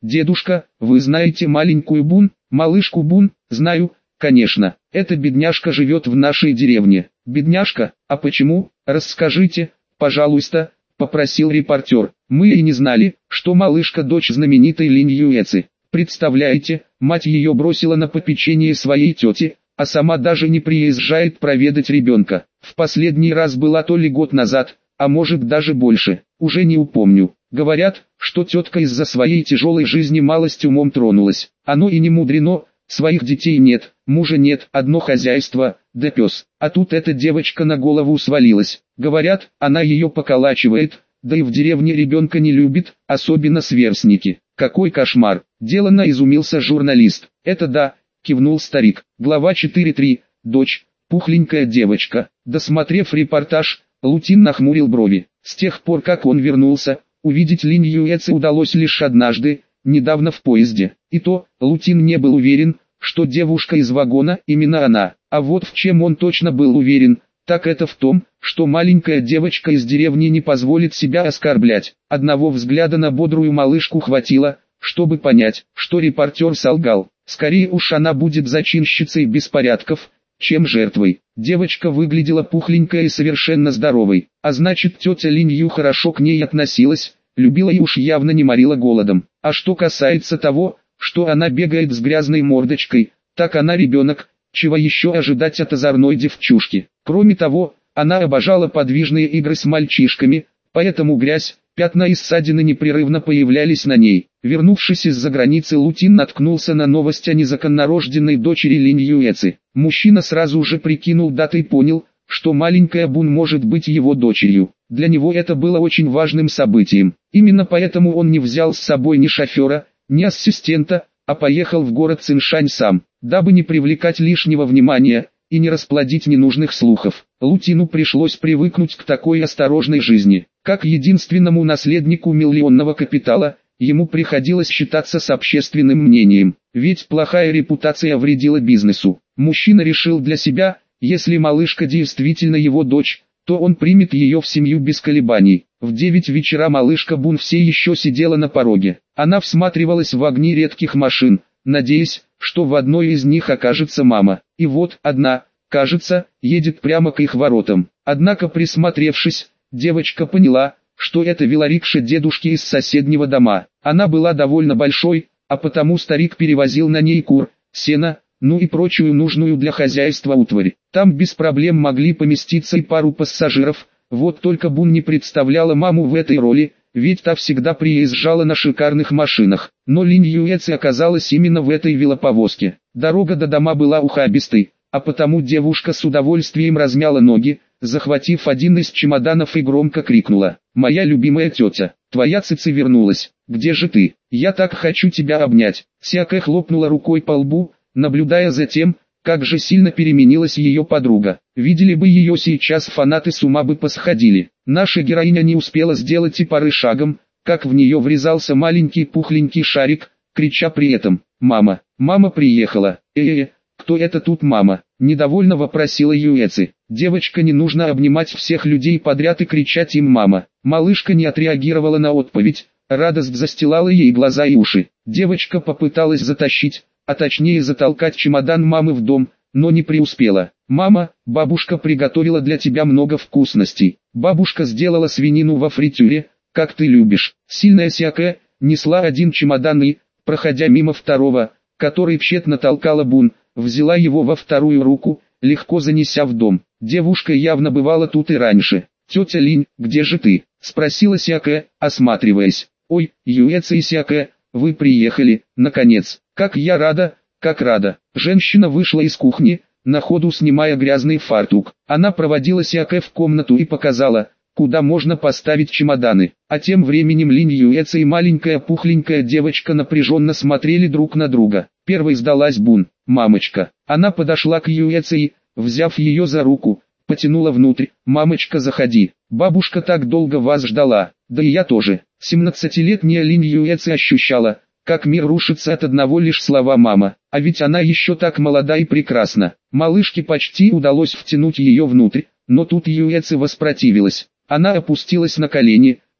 «Дедушка, вы знаете маленькую Бун, малышку Бун?» «Знаю, конечно, эта бедняжка живет в нашей деревне». «Бедняжка? А почему? Расскажите, пожалуйста», — попросил репортер. «Мы и не знали, что малышка дочь знаменитой Линь Юэци. Представляете, мать ее бросила на попечение своей тети, а сама даже не приезжает проведать ребенка. В последний раз была то ли год назад, а может даже больше, уже не упомню. Говорят, что тетка из-за своей тяжелой жизни малость умом тронулась. Оно и не мудрено, своих детей нет, мужа нет, одно хозяйство, да пес. А тут эта девочка на голову свалилась. Говорят, она ее поколачивает, да и в деревне ребенка не любит, особенно сверстники. Какой кошмар!» Деланно изумился журналист. «Это да», кивнул старик. Глава 4.3. Дочь, пухленькая девочка. Досмотрев репортаж, Лутин нахмурил брови. С тех пор, как он вернулся, увидеть Линь Юэци удалось лишь однажды, недавно в поезде. И то, Лутин не был уверен, что девушка из вагона именно она. А вот в чем он точно был уверен, так это в том, что маленькая девочка из деревни не позволит себя оскорблять. Одного взгляда на бодрую малышку хватило, чтобы понять, что репортер солгал. Скорее уж она будет зачинщицей беспорядков, чем жертвой. Девочка выглядела пухленькой и совершенно здоровой, а значит тетя Линь Ю хорошо к ней относилась, любила и уж явно не морила голодом. А что касается того, что она бегает с грязной мордочкой, так она ребенок, чего еще ожидать от озорной девчушки. Кроме того, она обожала подвижные игры с мальчишками, поэтому грязь, пятна и ссадины непрерывно появлялись на ней. Вернувшись из-за границы, Лутин наткнулся на новость о незаконнорожденной дочери Линь Юэци. Мужчина сразу же прикинул даты и понял, что маленькая Бун может быть его дочерью. Для него это было очень важным событием. Именно поэтому он не взял с собой ни шофера, ни ассистента, а поехал в город Циншань сам, дабы не привлекать лишнего внимания и не расплодить ненужных слухов. Лутину пришлось привыкнуть к такой осторожной жизни. Как единственному наследнику миллионного капитала, ему приходилось считаться с общественным мнением, ведь плохая репутация вредила бизнесу. Мужчина решил для себя, если малышка действительно его дочь, то он примет ее в семью без колебаний. В 9 вечера малышка Бун все еще сидела на пороге. Она всматривалась в огни редких машин, надеясь, что в одной из них окажется мама. И вот, одна, кажется, едет прямо к их воротам. Однако присмотревшись, девочка поняла, что это велорикша дедушки из соседнего дома. Она была довольно большой, а потому старик перевозил на ней кур, сено, ну и прочую нужную для хозяйства утварь. Там без проблем могли поместиться и пару пассажиров, вот только Бун не представляла маму в этой роли, ведь та всегда приезжала на шикарных машинах. Но Линь Юэци оказалась именно в этой велоповозке. Дорога до дома была ухабистой, а потому девушка с удовольствием размяла ноги, захватив один из чемоданов и громко крикнула: «Моя любимая тетя, твоя Цици вернулась, где же ты? Я так хочу тебя обнять». Сякэ хлопнула рукой по лбу, наблюдая за тем, как же сильно переменилась ее подруга. Видели бы ее сейчас, фанаты с ума бы посходили. Наша героиня не успела сделать и пары шагом, как в нее врезался маленький пухленький шарик, крича при этом: «Мама! Мама приехала!» Кто это тут мама?» – недовольно вопросила Юэци. Девочка, не нужно обнимать всех людей подряд и кричать им «мама». Малышка не отреагировала на отповедь, радость застилала ей глаза и уши. Девочка попыталась затащить, а точнее затолкать чемодан мамы в дом, но не преуспела. «Мама, бабушка приготовила для тебя много вкусностей. Бабушка сделала свинину во фритюре, как ты любишь». Сильная Сякэ несла один чемодан и, проходя мимо второго, который тщетно толкала Бун, взяла его во вторую руку, легко занеся в дом. Девушка явно бывала тут и раньше. «Тетя Линь, где же ты?» – спросила Сякэ, осматриваясь. «Ой, Юэци и Сякэ, вы приехали, наконец. Как я рада, как рада». Женщина вышла из кухни, на ходу снимая грязный фартук. Она проводила Сякэ в комнату и показала, куда можно поставить чемоданы. А тем временем Линь Юэци и маленькая пухленькая девочка напряженно смотрели друг на друга. Первой сдалась Бун. «Мамочка». Она подошла к Юэци и, взяв ее за руку, потянула внутрь. «Мамочка, заходи. Бабушка так долго вас ждала». «Да и я тоже». 17-летняя Линь Юэци ощущала, как мир рушится от одного лишь слова «мама». А ведь она еще так молода и прекрасна. Малышке почти удалось втянуть ее внутрь, но тут Юэци воспротивилась. Она опустилась на колени,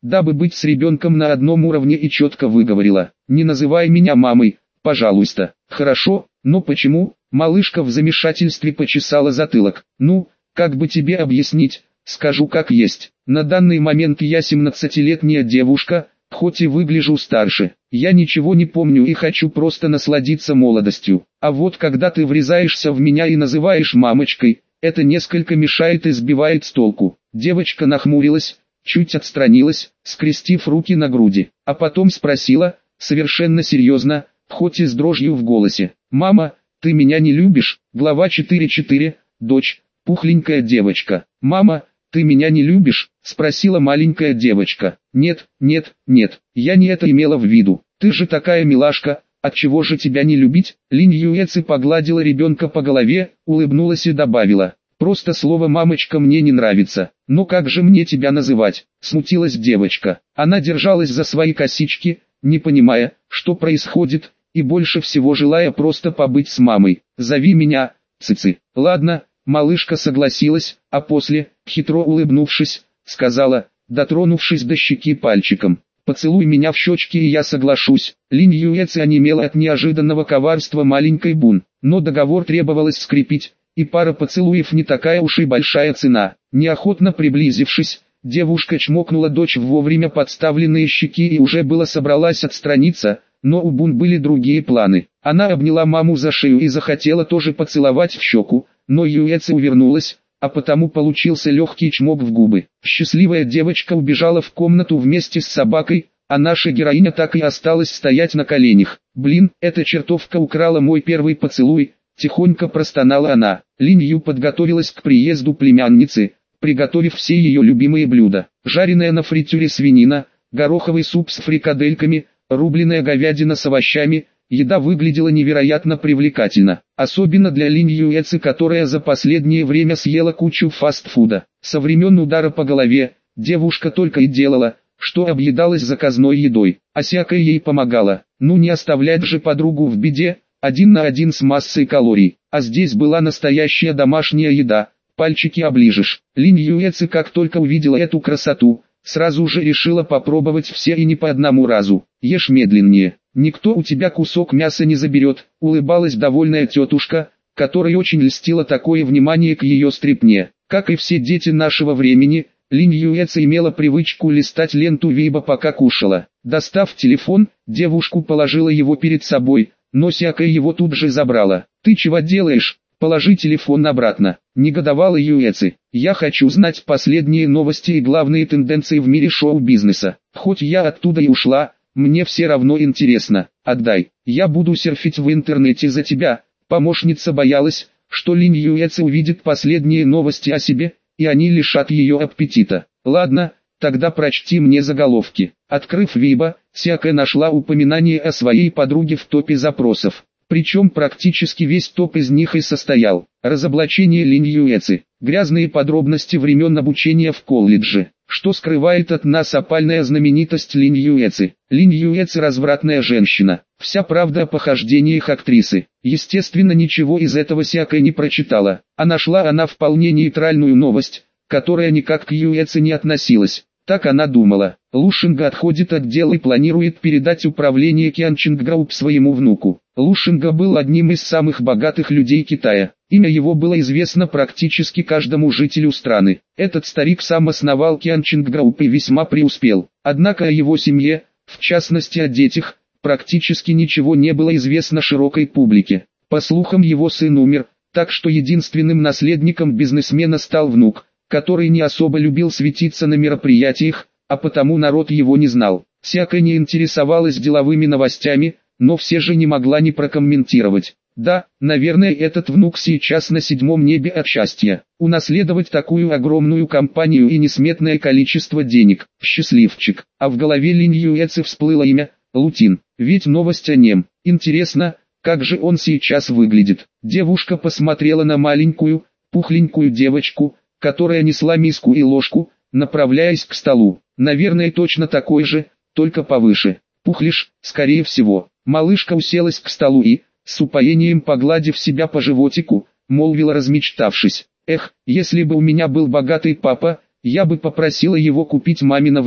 дабы быть с ребенком на одном уровне, и четко выговорила: «Не называй меня мамой, пожалуйста». «Хорошо, но почему?» Малышка в замешательстве почесала затылок. «Ну, как бы тебе объяснить, скажу как есть. На данный момент я 17-летняя девушка, хоть и выгляжу старше. Я ничего не помню и хочу просто насладиться молодостью. А вот когда ты врезаешься в меня и называешь мамочкой, это несколько мешает и сбивает с толку». Девочка нахмурилась, чуть отстранилась, скрестив руки на груди, а потом спросила, совершенно серьезно, хоть и с дрожью в голосе: «Мама, ты меня не любишь?» Глава 4.4. Дочь, пухленькая девочка. «Мама, ты меня не любишь?» — спросила маленькая девочка. «Нет, нет, нет, я не это имела в виду. Ты же такая милашка, отчего же тебя не любить?» Линь Юэци погладила ребенка по голове, улыбнулась и добавила: «Просто слово «мамочка» мне не нравится. Но как же мне тебя называть?» — смутилась девочка. Она держалась за свои косички, не понимая, что происходит, и больше всего желая просто побыть с мамой. «Зови меня Цици». «Ладно». Малышка согласилась, а после, хитро улыбнувшись, сказала, дотронувшись до щеки пальчиком: «Поцелуй меня в щечки и я соглашусь». Линь Юэци онемела от неожиданного коварства маленькой Бун, но договор требовалось скрепить, и пара поцелуев не такая уж и большая цена. Неохотно приблизившись, девушка чмокнула дочь в вовремя подставленные щеки и уже было собралась отстраниться, но у Бун были другие планы. Она обняла маму за шею и захотела тоже поцеловать в щеку, но Юэци увернулась, а потому получился легкий чмок в губы. Счастливая девочка убежала в комнату вместе с собакой, а наша героиня так и осталась стоять на коленях. «Блин, эта чертовка украла мой первый поцелуй», — тихонько простонала она. Линь Ю подготовилась к приезду племянницы, приготовив все ее любимые блюда: жареная на фритюре свинина, гороховый суп с фрикадельками, рубленая говядина с овощами. Еда выглядела невероятно привлекательно, особенно для Линь Юэци, которая за последнее время съела кучу фастфуда. Со времен удара по голове, девушка только и делала, что объедалась заказной едой, а всякое ей помогало. Ну не оставлять же подругу в беде, 1 на 1 с массой калорий, а здесь была настоящая домашняя еда, пальчики оближешь. Линь Юэци как только увидела эту красоту, сразу же решила попробовать все и не по одному разу. «Ешь медленнее, никто у тебя кусок мяса не заберет», — улыбалась довольная тетушка, которой очень льстило такое внимание к ее стряпне. Как и все дети нашего времени, Линь Юэци имела привычку листать ленту Вейба пока кушала. Достав телефон, девушку положила его перед собой, но всякое его тут же забрала. «Ты чего делаешь? Положи телефон обратно», — негодовала Юэци. «Я хочу знать последние новости и главные тенденции в мире шоу-бизнеса. Хоть я оттуда и ушла, мне все равно интересно. Отдай, я буду серфить в интернете за тебя». Помощница боялась, что Линь Юэци увидит последние новости о себе, и они лишат ее аппетита. «Ладно, тогда прочти мне заголовки». Открыв Вейбо, всякая нашла упоминание о своей подруге в топе запросов. Причем практически весь топ из них и состоял: разоблачение Линь Юэци, грязные подробности времен обучения в колледже, что скрывает от нас опальная знаменитость Линь Юэци. Линь Юэци развратная женщина, вся правда о похождениях актрисы. Естественно, ничего из этого всякая не прочитала, а нашла она вполне нейтральную новость, которая никак к Юэци не относилась. Так она думала: Лу Шинга отходит от дел и планирует передать управление Кянчинг Групп своему внуку. Лу Шинга был одним из самых богатых людей Китая. Имя его было известно практически каждому жителю страны. Этот старик сам основал Кянчинг Групп и весьма преуспел. Однако о его семье, в частности о детях, практически ничего не было известно широкой публике. По слухам, его сын умер, так что единственным наследником бизнесмена стал внук, который не особо любил светиться на мероприятиях, а потому народ его не знал. Всякая не интересовалась деловыми новостями, но все же не могла не прокомментировать. Да, наверное, этот внук сейчас на 7-м небе от счастья. Унаследовать такую огромную компанию и несметное количество денег. Счастливчик. А в голове Линь Юэци всплыло имя Лутин. Ведь новость о нем. Интересно, как же он сейчас выглядит. Девушка посмотрела на маленькую, пухленькую девочку, которая несла миску и ложку, направляясь к столу. Наверное, точно такой же, только повыше. Пухлишь, скорее всего. Малышка уселась к столу и, с упоением погладив себя по животику, молвила, размечтавшись: «Эх, если бы у меня был богатый папа, я бы попросила его купить маме на время».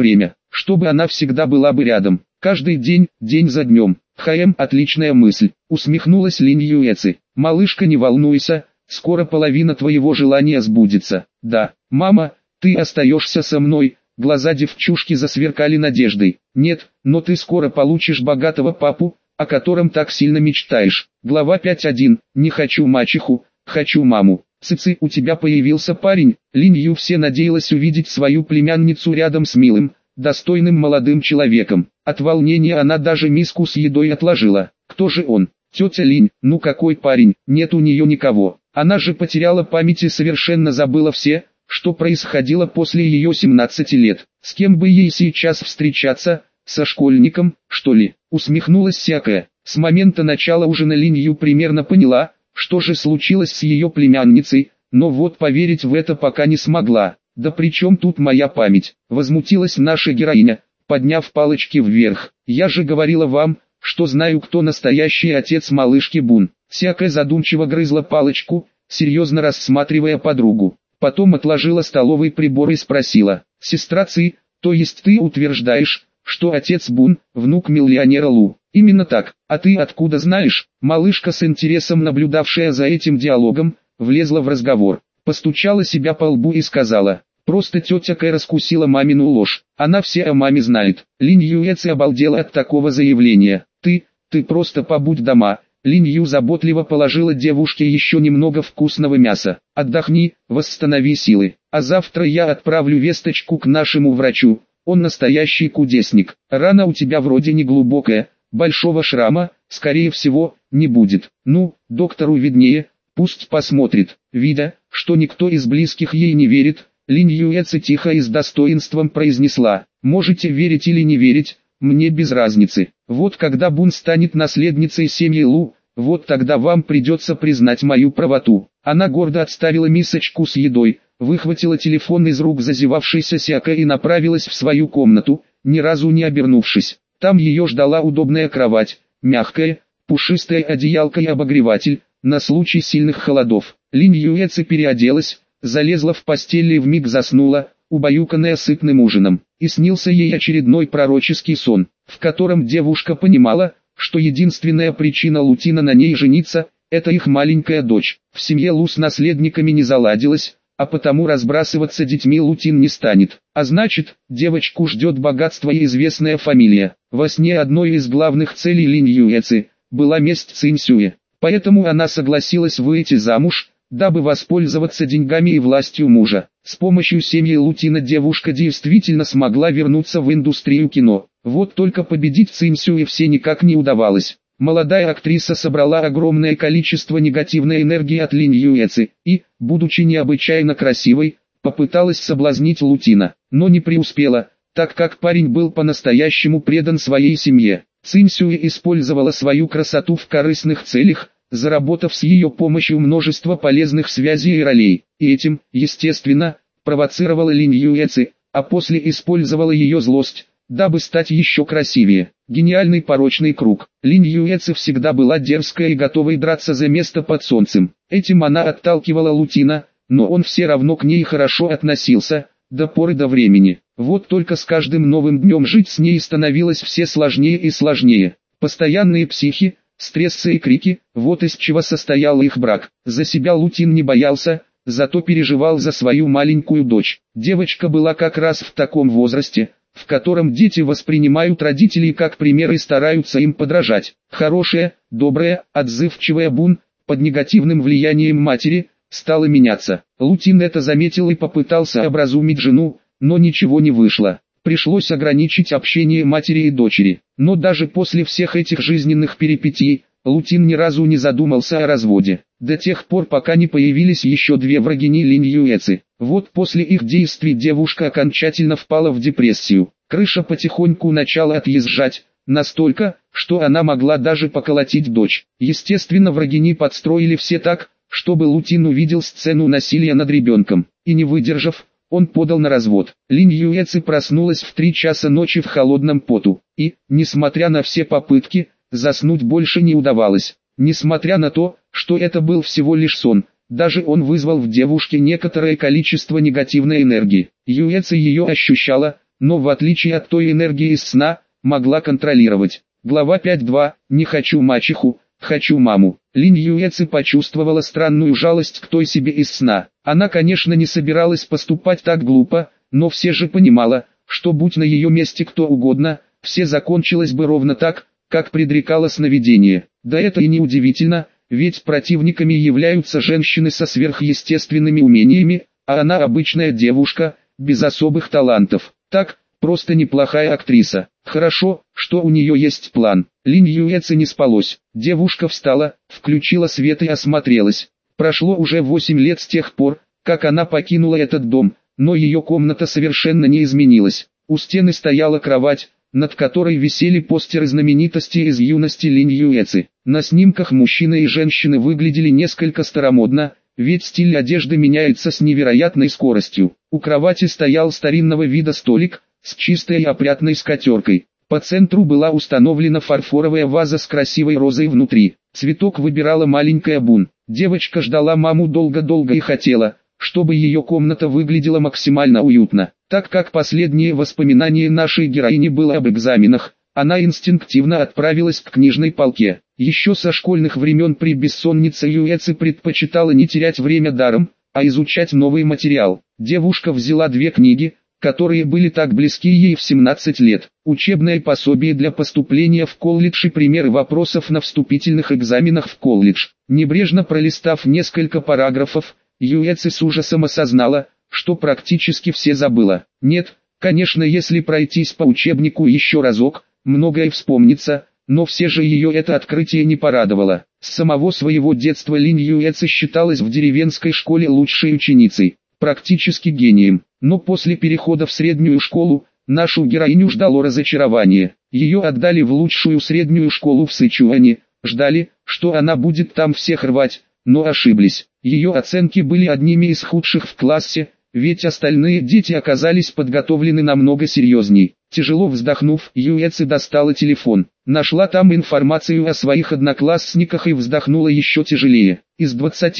чтобы она всегда была бы рядом. Каждый день, день за днем. Отличная мысль, усмехнулась Линь Юэци. Малышка, не волнуйся, скоро половина твоего желания сбудется. Да, мама, ты остаешься со мной. Глаза девчушки засверкали надеждой. Нет, но ты скоро получишь богатого папу, о котором так сильно мечтаешь. Глава 5.1. Не хочу мачеху, хочу маму. Цици, у тебя появился парень. Линь Ю все надеялась увидеть свою племянницу рядом с милым, достойным молодым человеком. От волнения она даже миску с едой отложила. Кто же он? Тетя Линь. Ну какой парень? Нет у нее никого. Она же потеряла память и совершенно забыла все, что происходило после ее 17 лет. С кем бы ей сейчас встречаться? Со школьником, что ли? Усмехнулась Сякая. С момента начала ужина Линь Ю примерно поняла, что же случилось с ее племянницей, но вот поверить в это пока не смогла. Да при чем тут моя память? Возмутилась наша героиня, подняв палочки вверх. Я же говорила вам, что знаю, кто настоящий отец малышки Бун. Сякая задумчиво грызла палочку, серьезно рассматривая подругу. Потом отложила столовый прибор и спросила: «Сестра Ци, то есть ты утверждаешь, что отец Бун, внук миллионера Лу?» «Именно так. А ты откуда знаешь?» Малышка, с интересом наблюдавшая за этим диалогом, влезла в разговор, постучала себя по лбу и сказала: «Просто тетя Кэ раскусила мамину ложь. Она все о маме знает». Линь Юэци обалдела от такого заявления. Ты просто побудь дома». Линь Ю заботливо положила девушке еще немного вкусного мяса. «Отдохни, восстанови силы. А завтра я отправлю весточку к нашему врачу. Он настоящий кудесник. Рана у тебя вроде не глубокая, большого шрама, скорее всего, не будет. Ну, доктору виднее, пусть посмотрит». Видя, что никто из близких ей не верит, Линь Юэци тихо и с достоинством произнесла: «Можете верить или не верить, мне без разницы. Вот когда Бун станет наследницей семьи Лу, вот тогда вам придется признать мою правоту». Она гордо отставила мисочку с едой, выхватила телефон из рук зазевавшейся Сякой и направилась в свою комнату, ни разу не обернувшись. Там ее ждала удобная кровать, мягкая, пушистая одеялко и обогреватель, на случай сильных холодов. Линь Юэци переоделась, залезла в постель и вмиг заснула, убаюканная сытным ужином. И снился ей очередной пророческий сон, в котором девушка понимала, что единственная причина Лутина на ней жениться – это их маленькая дочь. В семье Лу с наследниками не заладилось, а потому разбрасываться детьми Лутин не станет. А значит, девочку ждет богатство и известная фамилия. Во сне одной из главных целей Линь Юэци была месть Цинь-Сюэ. Поэтому она согласилась выйти замуж, дабы воспользоваться деньгами и властью мужа. С помощью семьи Лутина девушка действительно смогла вернуться в индустрию кино. Вот только победить Цинь-Сюэ все никак не удавалось. Молодая актриса собрала огромное количество негативной энергии от Линь Юэци и, будучи необычайно красивой, попыталась соблазнить Лутина, но не преуспела, так как парень был по-настоящему предан своей семье. Цинь-Сюэ использовала свою красоту в корыстных целях, заработав с ее помощью множество полезных связей и ролей, и этим, естественно, провоцировала Линь Юэци, а после использовала ее злость, дабы стать еще красивее. Гениальный порочный круг. Линь Юэци всегда была дерзкая и готовой драться за место под солнцем. Этим она отталкивала Лутина, но он все равно к ней хорошо относился, до поры до времени. Вот только с каждым новым днем жить с ней становилось все сложнее и сложнее. Постоянные психи, стрессы и крики, вот из чего состоял их брак. За себя Лутин не боялся, зато переживал за свою маленькую дочь. Девочка была как раз в таком возрасте, в котором дети воспринимают родителей как пример и стараются им подражать. Хорошая, добрая, отзывчивая Бун, под негативным влиянием матери, стала меняться. Лутин это заметил и попытался образумить жену, но ничего не вышло. Пришлось ограничить общение матери и дочери. Но даже после всех этих жизненных перипетий, Лутин ни разу не задумался о разводе. До тех пор, пока не появились еще две врагини Линь Юэци. Вот после их действий девушка окончательно впала в депрессию. Крыша потихоньку начала отъезжать, настолько, что она могла даже поколотить дочь. Естественно, врагини подстроили все так, чтобы Лутин увидел сцену насилия над ребенком. И не выдержав, он подал на развод. Линь Юэци проснулась в 3 часа ночи в холодном поту. И, несмотря на все попытки, заснуть больше не удавалось. Несмотря на то, что это был всего лишь сон, даже он вызвал в девушке некоторое количество негативной энергии. Юэци ее ощущала, но в отличие от той энергии из сна, могла контролировать. Глава 5.2. Не хочу мачеху, хочу маму. Линь Юэци почувствовала странную жалость к той себе из сна. Она, конечно, не собиралась поступать так глупо, но все же понимала, что будь на ее месте кто угодно, все закончилось бы ровно так, как предрекало сновидение. Да это и не удивительно, ведь противниками являются женщины со сверхъестественными умениями, а она обычная девушка, без особых талантов. Так, просто неплохая актриса. Хорошо, что у нее есть план. Линь Юэци не спалось. Девушка встала, включила свет и осмотрелась. Прошло уже 8 лет с тех пор, как она покинула этот дом, но ее комната совершенно не изменилась. У стены стояла кровать, над которой висели постеры знаменитостей из юности Линь Юэци. На снимках мужчины и женщины выглядели несколько старомодно, ведь стиль одежды меняется с невероятной скоростью. У кровати стоял старинного вида столик, с чистой и опрятной скатеркой. По центру была установлена фарфоровая ваза с красивой розой внутри. Цветок выбирала маленькая Бун. Девочка ждала маму долго-долго и хотела, чтобы ее комната выглядела максимально уютно. Так как последнее воспоминание нашей героини было об экзаменах, она инстинктивно отправилась к книжной полке. Еще со школьных времен при бессоннице Юэци предпочитала не терять время даром, а изучать новый материал. Девушка взяла 2 книги, которые были так близки ей в 17 лет. Учебное пособие для поступления в колледж и примеры вопросов на вступительных экзаменах в колледж. Небрежно пролистав несколько параграфов, Юэци с ужасом осознала, что практически все забыла. Нет, конечно, если пройтись по учебнику еще разок, многое вспомнится, но все же ее это открытие не порадовало. С самого своего детства Линь Юэци считалась в деревенской школе лучшей ученицей, практически гением. Но после перехода в среднюю школу, нашу героиню ждало разочарование. Ее отдали в лучшую среднюю школу в Сычуане, ждали, что она будет там всех рвать, но ошиблись. Ее оценки были одними из худших в классе, ведь остальные дети оказались подготовлены намного серьезней. Тяжело вздохнув, Юэци достала телефон, нашла там информацию о своих одноклассниках и вздохнула еще тяжелее. Из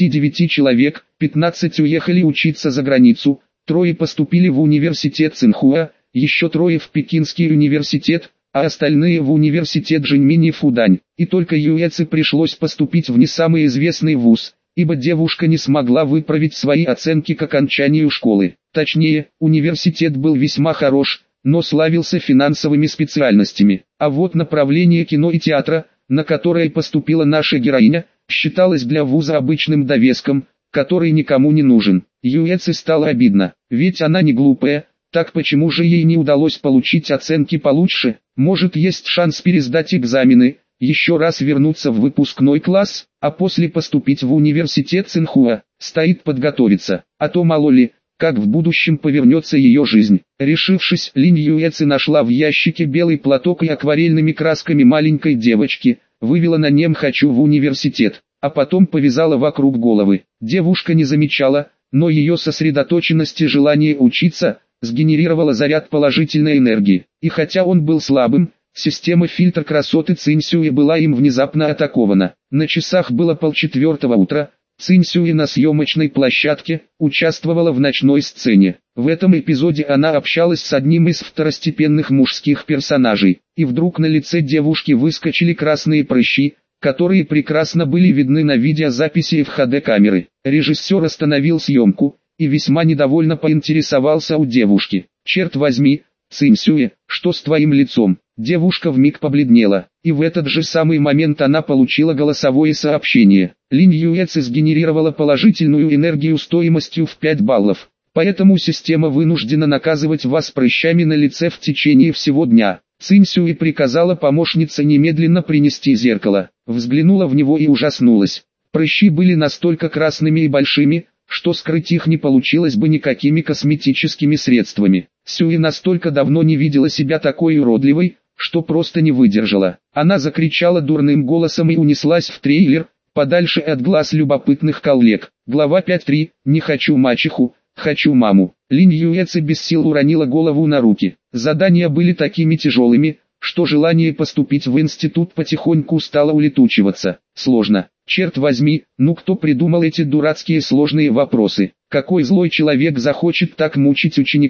29 человек, 15 уехали учиться за границу, 3 поступили в университет Цинхуа, еще 3 в Пекинский университет, а остальные в университет Джиньминь и Фудань. И только Юэци пришлось поступить в не самый известный вуз, ибо девушка не смогла выправить свои оценки к окончанию школы. Точнее, университет был весьма хорош, но славился финансовыми специальностями. А вот направление кино и театра, на которое поступила наша героиня, считалось для вуза обычным довеском, который никому не нужен. Юэци стало обидно, ведь она не глупая, так почему же ей не удалось получить оценки получше? Может, есть шанс пересдать экзамены, еще раз вернуться в выпускной класс, а после поступить в университет Цинхуа. Стоит подготовиться, а то мало ли, как в будущем повернется ее жизнь. Решившись, Линь Юэци нашла в ящике белый платок и акварельными красками маленькой девочки, вывела на нем «хочу в университет», а потом повязала вокруг головы. Девушка не замечала, но ее сосредоточенность и желание учиться сгенерировала заряд положительной энергии. И хотя он был слабым, система фильтр красоты Цинсюи была им внезапно атакована. На часах было 3:30 утра. Цинсюи на съемочной площадке участвовала в ночной сцене. В этом эпизоде она общалась с одним из второстепенных мужских персонажей. И вдруг на лице девушки выскочили красные прыщи, которые прекрасно были видны на видеозаписи FHD камеры. Режиссер остановил съемку и весьма недовольно поинтересовался у девушки: «Черт возьми, Цинсюи, что с твоим лицом?» Девушка вмиг побледнела, и в этот же самый момент она получила голосовое сообщение. Линь Юэци сгенерировала положительную энергию стоимостью в 5 баллов, поэтому система вынуждена наказывать вас прыщами на лице в течение всего дня. Цинсюи приказала помощнице немедленно принести зеркало, взглянула в него и ужаснулась. Прыщи были настолько красными и большими, что скрыть их не получилось бы никакими косметическими средствами. Сюи настолько давно не видела себя такой уродливой, что просто не выдержала. Она закричала дурным голосом и унеслась в трейлер, подальше от глаз любопытных коллег. Глава 5.3. Не хочу мачеху, хочу маму. Линь Юэци без сил уронила голову на руки. Задания были такими тяжелыми, что желание поступить в институт потихоньку стало улетучиваться. Сложно. Черт возьми, ну кто придумал эти дурацкие сложные вопросы? Какой злой человек захочет так мучить учеников?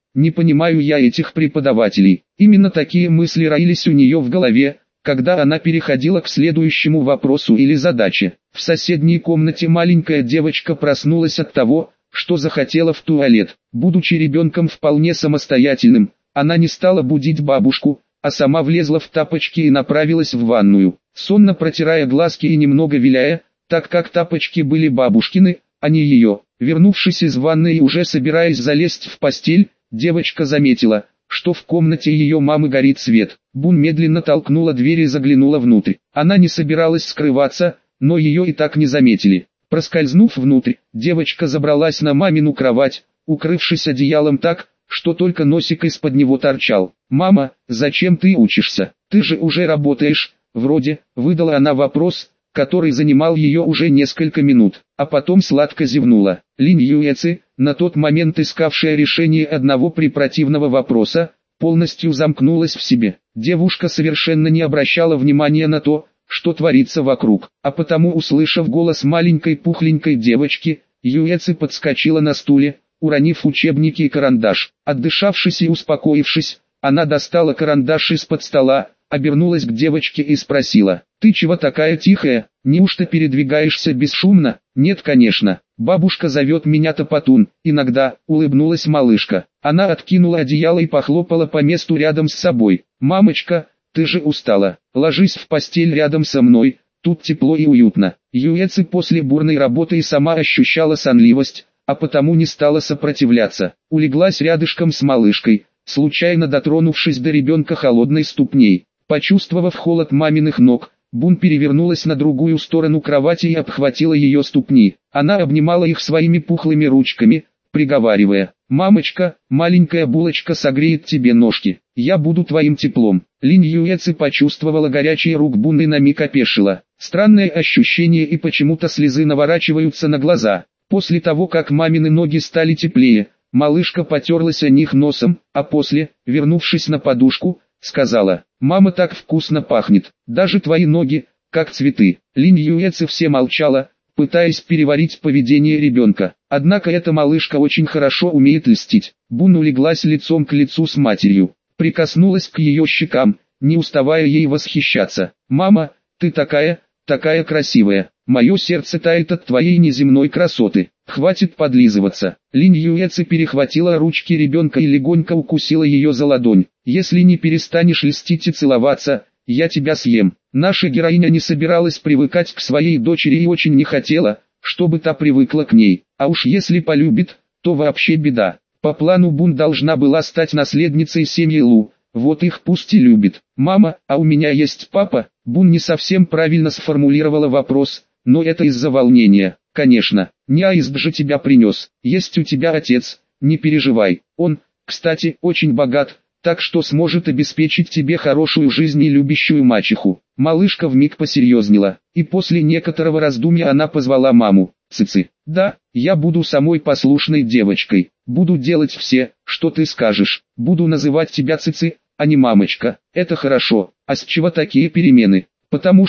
не понимаю я этих преподавателей. Именно такие мысли роились у нее в голове, когда она переходила к следующему вопросу или задаче. В соседней комнате маленькая девочка проснулась от того, что захотела в туалет. Будучи ребенком вполне самостоятельным, она не стала будить бабушку, а сама влезла в тапочки и направилась в ванную, сонно протирая глазки и немного виляя, так как тапочки были бабушкины, а не ее. Вернувшись из ванной и уже собираясь залезть в постель, девочка заметила, что в комнате ее мамы горит свет. Бун медленно толкнула дверь и заглянула внутрь. Она не собиралась скрываться, но ее и так не заметили. Проскользнув внутрь, девочка забралась на мамину кровать, укрывшись одеялом так, что только носик из-под него торчал. «Мама, зачем ты учишься? Ты же уже работаешь, вроде», выдала она вопрос, который занимал ее уже несколько минут, а потом сладко зевнула. Линь Юэци, на тот момент искавшая решение одного препротивного вопроса, полностью замкнулась в себе. Девушка совершенно не обращала внимания на то, что творится вокруг, а потому, услышав голос маленькой пухленькой девочки, Юэци подскочила на стуле, уронив учебники и карандаш. Отдышавшись и успокоившись, она достала карандаш из-под стола, обернулась к девочке и спросила: «Ты чего такая тихая, неужто передвигаешься бесшумно?» «Нет, конечно, бабушка зовет меня Топотун», иногда, улыбнулась малышка. Она откинула одеяло и похлопала по месту рядом с собой. «Мамочка, ты же устала, ложись в постель рядом со мной, тут тепло и уютно». Юэци после бурной работы и сама ощущала сонливость, а потому не стала сопротивляться. Улеглась рядышком с малышкой, случайно дотронувшись до ребенка холодной ступней. Почувствовав холод маминых ног, Бун перевернулась на другую сторону кровати и обхватила ее ступни. Она обнимала их своими пухлыми ручками, приговаривая: «Мамочка, маленькая булочка согреет тебе ножки, я буду твоим теплом». Линь Юэци почувствовала горячие рук Бун и на миг опешила. Странное ощущение, и почему-то слезы наворачиваются на глаза. После того, как мамины ноги стали теплее, малышка потерлась о них носом, а после, вернувшись на подушку, сказала: «Мама, так вкусно пахнет, даже твои ноги, как цветы». Линь Юэци все молчала, пытаясь переварить поведение ребенка. Однако эта малышка очень хорошо умеет льстить. Бун улеглась лицом к лицу с матерью, прикоснулась к ее щекам, не уставая ей восхищаться. «Мама, ты такая красивая, мое сердце тает от твоей неземной красоты, хватит подлизываться». Линь Юэци перехватила ручки ребенка и легонько укусила ее за ладонь. «Если не перестанешь льстить и целоваться, я тебя съем». Наша героиня не собиралась привыкать к своей дочери и очень не хотела, чтобы та привыкла к ней, а уж если полюбит, то вообще беда. По плану Бун должна была стать наследницей семьи Лу, вот их пусть и любит. «Мама, а у меня есть папа?» Бун не совсем правильно сформулировала вопрос, но это из-за волнения. «Конечно, не аист же тебя принес, есть у тебя отец, не переживай, он, кстати, очень богат, так что сможет обеспечить тебе хорошую жизнь и любящую мачеху». Малышка вмиг посерьезнела, и после некоторого раздумья она позвала маму. «Цици, да, я буду самой послушной девочкой, буду делать все, что ты скажешь, буду называть тебя Цици, а не мамочка». «Это хорошо, а с чего такие перемены?» Потому,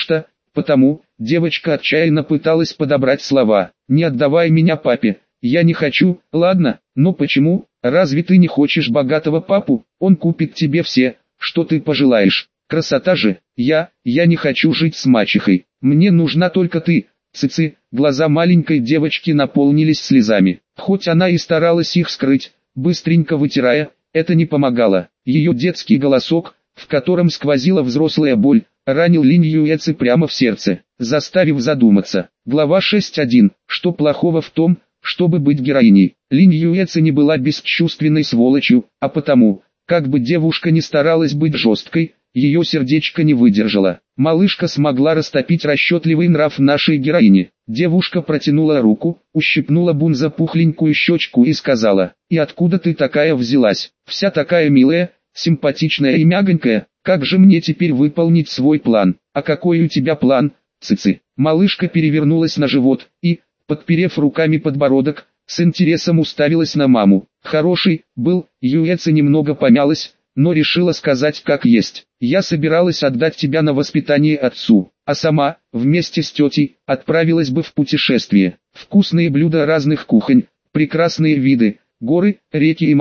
девочка отчаянно пыталась подобрать слова. «Не отдавай меня папе, я не хочу». «Ладно, но почему? Разве ты не хочешь богатого папу? Он купит тебе все, что ты пожелаешь. Красота же. Я не хочу жить с мачехой. Мне нужна только ты». Цици, глаза маленькой девочки наполнились слезами. Хоть она и старалась их скрыть, быстренько вытирая, это не помогало. Ее детский голосок, в котором сквозила взрослая боль, ранил Линь Юэци прямо в сердце, заставив задуматься. Глава 6.1. Что плохого в том, чтобы быть героиней? Линь Юэци не была бесчувственной сволочью, а потому, как бы девушка ни старалась быть жесткой, ее сердечко не выдержало. Малышка смогла растопить расчетливый нрав нашей героини. Девушка протянула руку, ущипнула Бун за пухленькую щечку и сказала: «И откуда ты такая взялась? Вся такая милая, симпатичная и мягонькая, как же мне теперь выполнить свой план?» «А какой у тебя план, Цици?» Малышка перевернулась на живот и, подперев руками подбородок, с интересом уставилась на маму. «Хороший был». Юэци немного помялась, но решила сказать как есть. «Я собиралась отдать тебя на воспитание отцу, а сама, вместе с тетей, отправилась бы в путешествие. Вкусные блюда разных кухонь, прекрасные виды, горы, реки и моря.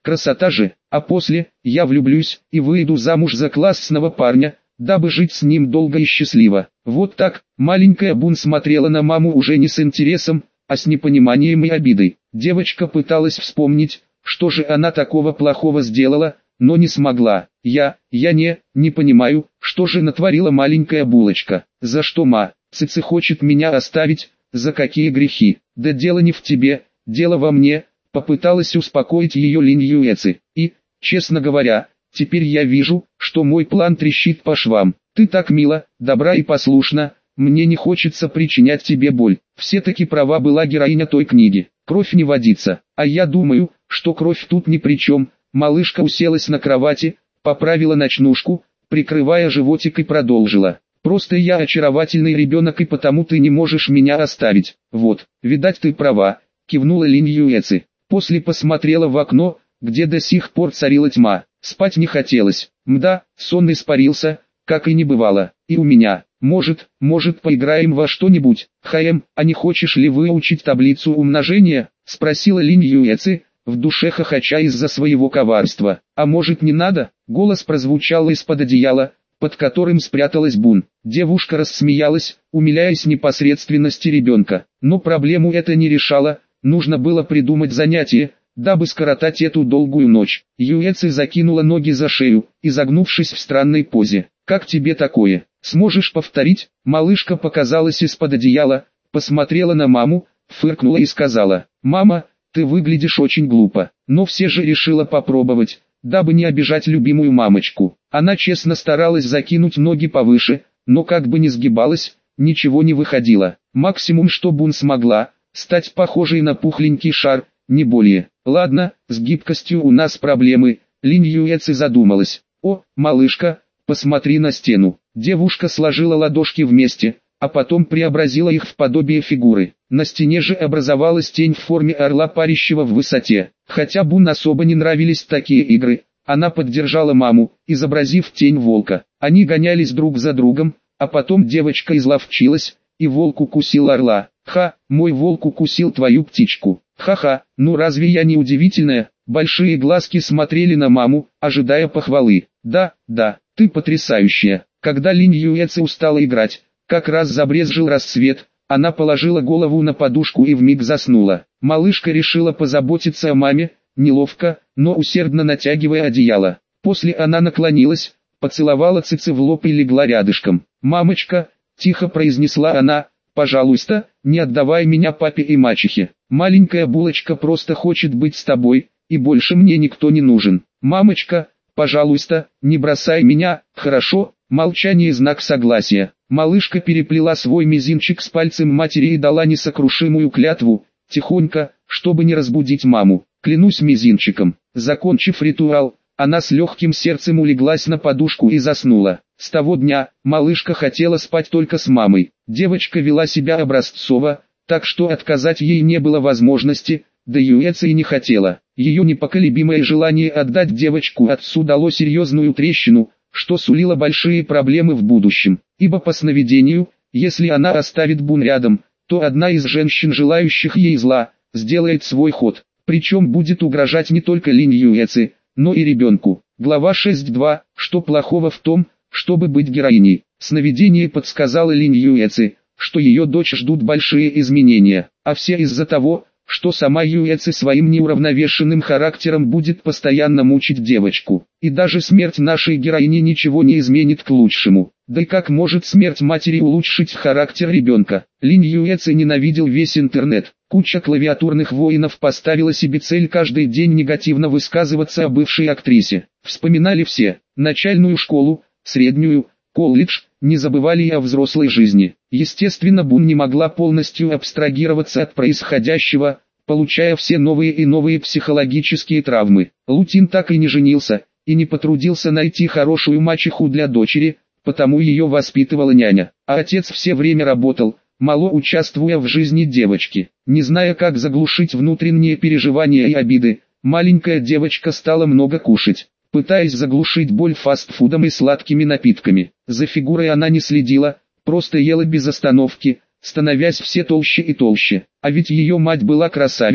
красота же, а после, я влюблюсь и выйду замуж за классного парня, дабы жить с ним долго и счастливо. Вот так, маленькая Бун смотрела на маму уже не с интересом, а с непониманием и обидой. Девочка пыталась вспомнить, что же она такого плохого сделала, но не смогла. Я не понимаю, что же натворила маленькая булочка. За что Цици хочет меня оставить, за какие грехи? Да дело не в тебе, дело во мне, попыталась успокоить ее Линь Юэци. И, честно говоря, теперь я вижу, что мой план трещит по швам. Ты так мила, добра и послушна, мне не хочется причинять тебе боль. Все-таки права была героиня той книги. Кровь не водится, а я думаю, что кровь тут ни при чем. Малышка уселась на кровати, поправила ночнушку, прикрывая животик и продолжила. Просто я очаровательный ребенок и потому ты не можешь меня оставить. Вот, видать ты права, кивнула Линь Юэци. После посмотрела в окно, где до сих пор царила тьма. Спать не хотелось. Мда, сон испарился, как и не бывало. И у меня. Может, поиграем во что-нибудь? А не хочешь ли выучить таблицу умножения? Спросила Линь Юэци, в душе хохоча из-за своего коварства. А может не надо? Голос прозвучал из-под одеяла, под которым спряталась Бун. Девушка рассмеялась, умиляясь непосредственности ребенка. Но проблему это не решало, нужно было придумать занятие, дабы скоротать эту долгую ночь. Юэци закинула ноги за шею, изогнувшись в странной позе. «Как тебе такое? Сможешь повторить?» Малышка показалась из-под одеяла, посмотрела на маму, фыркнула и сказала: «Мама, ты выглядишь очень глупо». Но все же решила попробовать, дабы не обижать любимую мамочку. Она честно старалась закинуть ноги повыше, но как бы ни сгибалась, ничего не выходило. Максимум, что Бун смогла, стать похожей на пухленький шар, не более. Ладно, с гибкостью у нас проблемы. Линь Юэци задумалась. О, малышка, посмотри на стену. Девушка сложила ладошки вместе, а потом преобразила их в подобие фигуры. На стене же образовалась тень в форме орла, парящего в высоте. Хотя Бун особо не нравились такие игры, она поддержала маму, изобразив тень волка. Они гонялись друг за другом, а потом девочка изловчилась, и волк укусил орла. Мой волк укусил твою птичку. Ха-ха, ну разве я не удивительная? Большие глазки смотрели на маму, ожидая похвалы. Да, ты потрясающая. Когда Линь Юэци устала играть, как раз забрезжил рассвет, она положила голову на подушку и вмиг заснула. Малышка решила позаботиться о маме, неловко, но усердно натягивая одеяло. После она наклонилась, поцеловала Цици в лоб и легла рядышком. «Мамочка», — тихо произнесла она, — «пожалуйста, не отдавай меня папе и мачехе. Маленькая булочка просто хочет быть с тобой, и больше мне никто не нужен. Мамочка, пожалуйста, не бросай меня, хорошо?» Молчание — знак согласия. Малышка переплела свой мизинчик с пальцем матери и дала несокрушимую клятву, тихонько, чтобы не разбудить маму. «Клянусь мизинчиком». Закончив ритуал, она с легким сердцем улеглась на подушку и заснула. С того дня, малышка хотела спать только с мамой. Девочка вела себя образцово, так что отказать ей не было возможности, да Юэци и не хотела. Ее непоколебимое желание отдать девочку отцу дало серьезную трещину, что сулило большие проблемы в будущем. Ибо по сновидению, если она оставит Бун рядом, то одна из женщин, желающих ей зла, сделает свой ход. Причем будет угрожать не только Линь Юэци, но и ребенку. Глава 6.2. Что плохого в том, чтобы быть героиней? Сновидение подсказало Линь Юэци, что ее дочь ждут большие изменения, а все из-за того, что сама Юэци своим неуравновешенным характером будет постоянно мучить девочку. И даже смерть нашей героини ничего не изменит к лучшему. Да и как может смерть матери улучшить характер ребенка? Линь Юэци ненавидел весь интернет. Куча клавиатурных воинов поставила себе цель каждый день негативно высказываться о бывшей актрисе. Вспоминали все: начальную школу, среднюю, колледж, не забывали и о взрослой жизни. Естественно, Бун не могла полностью абстрагироваться от происходящего, получая все новые и новые психологические травмы. Лутин так и не женился, и не потрудился найти хорошую мачеху для дочери, потому ее воспитывала няня. А отец все время работал, мало участвуя в жизни девочки. Не зная, как заглушить внутренние переживания и обиды, маленькая девочка стала много кушать, пытаясь заглушить боль фастфудом и сладкими напитками. За фигурой она не следила, просто ела без остановки, становясь все толще и толще. А ведь ее мать была красавицей,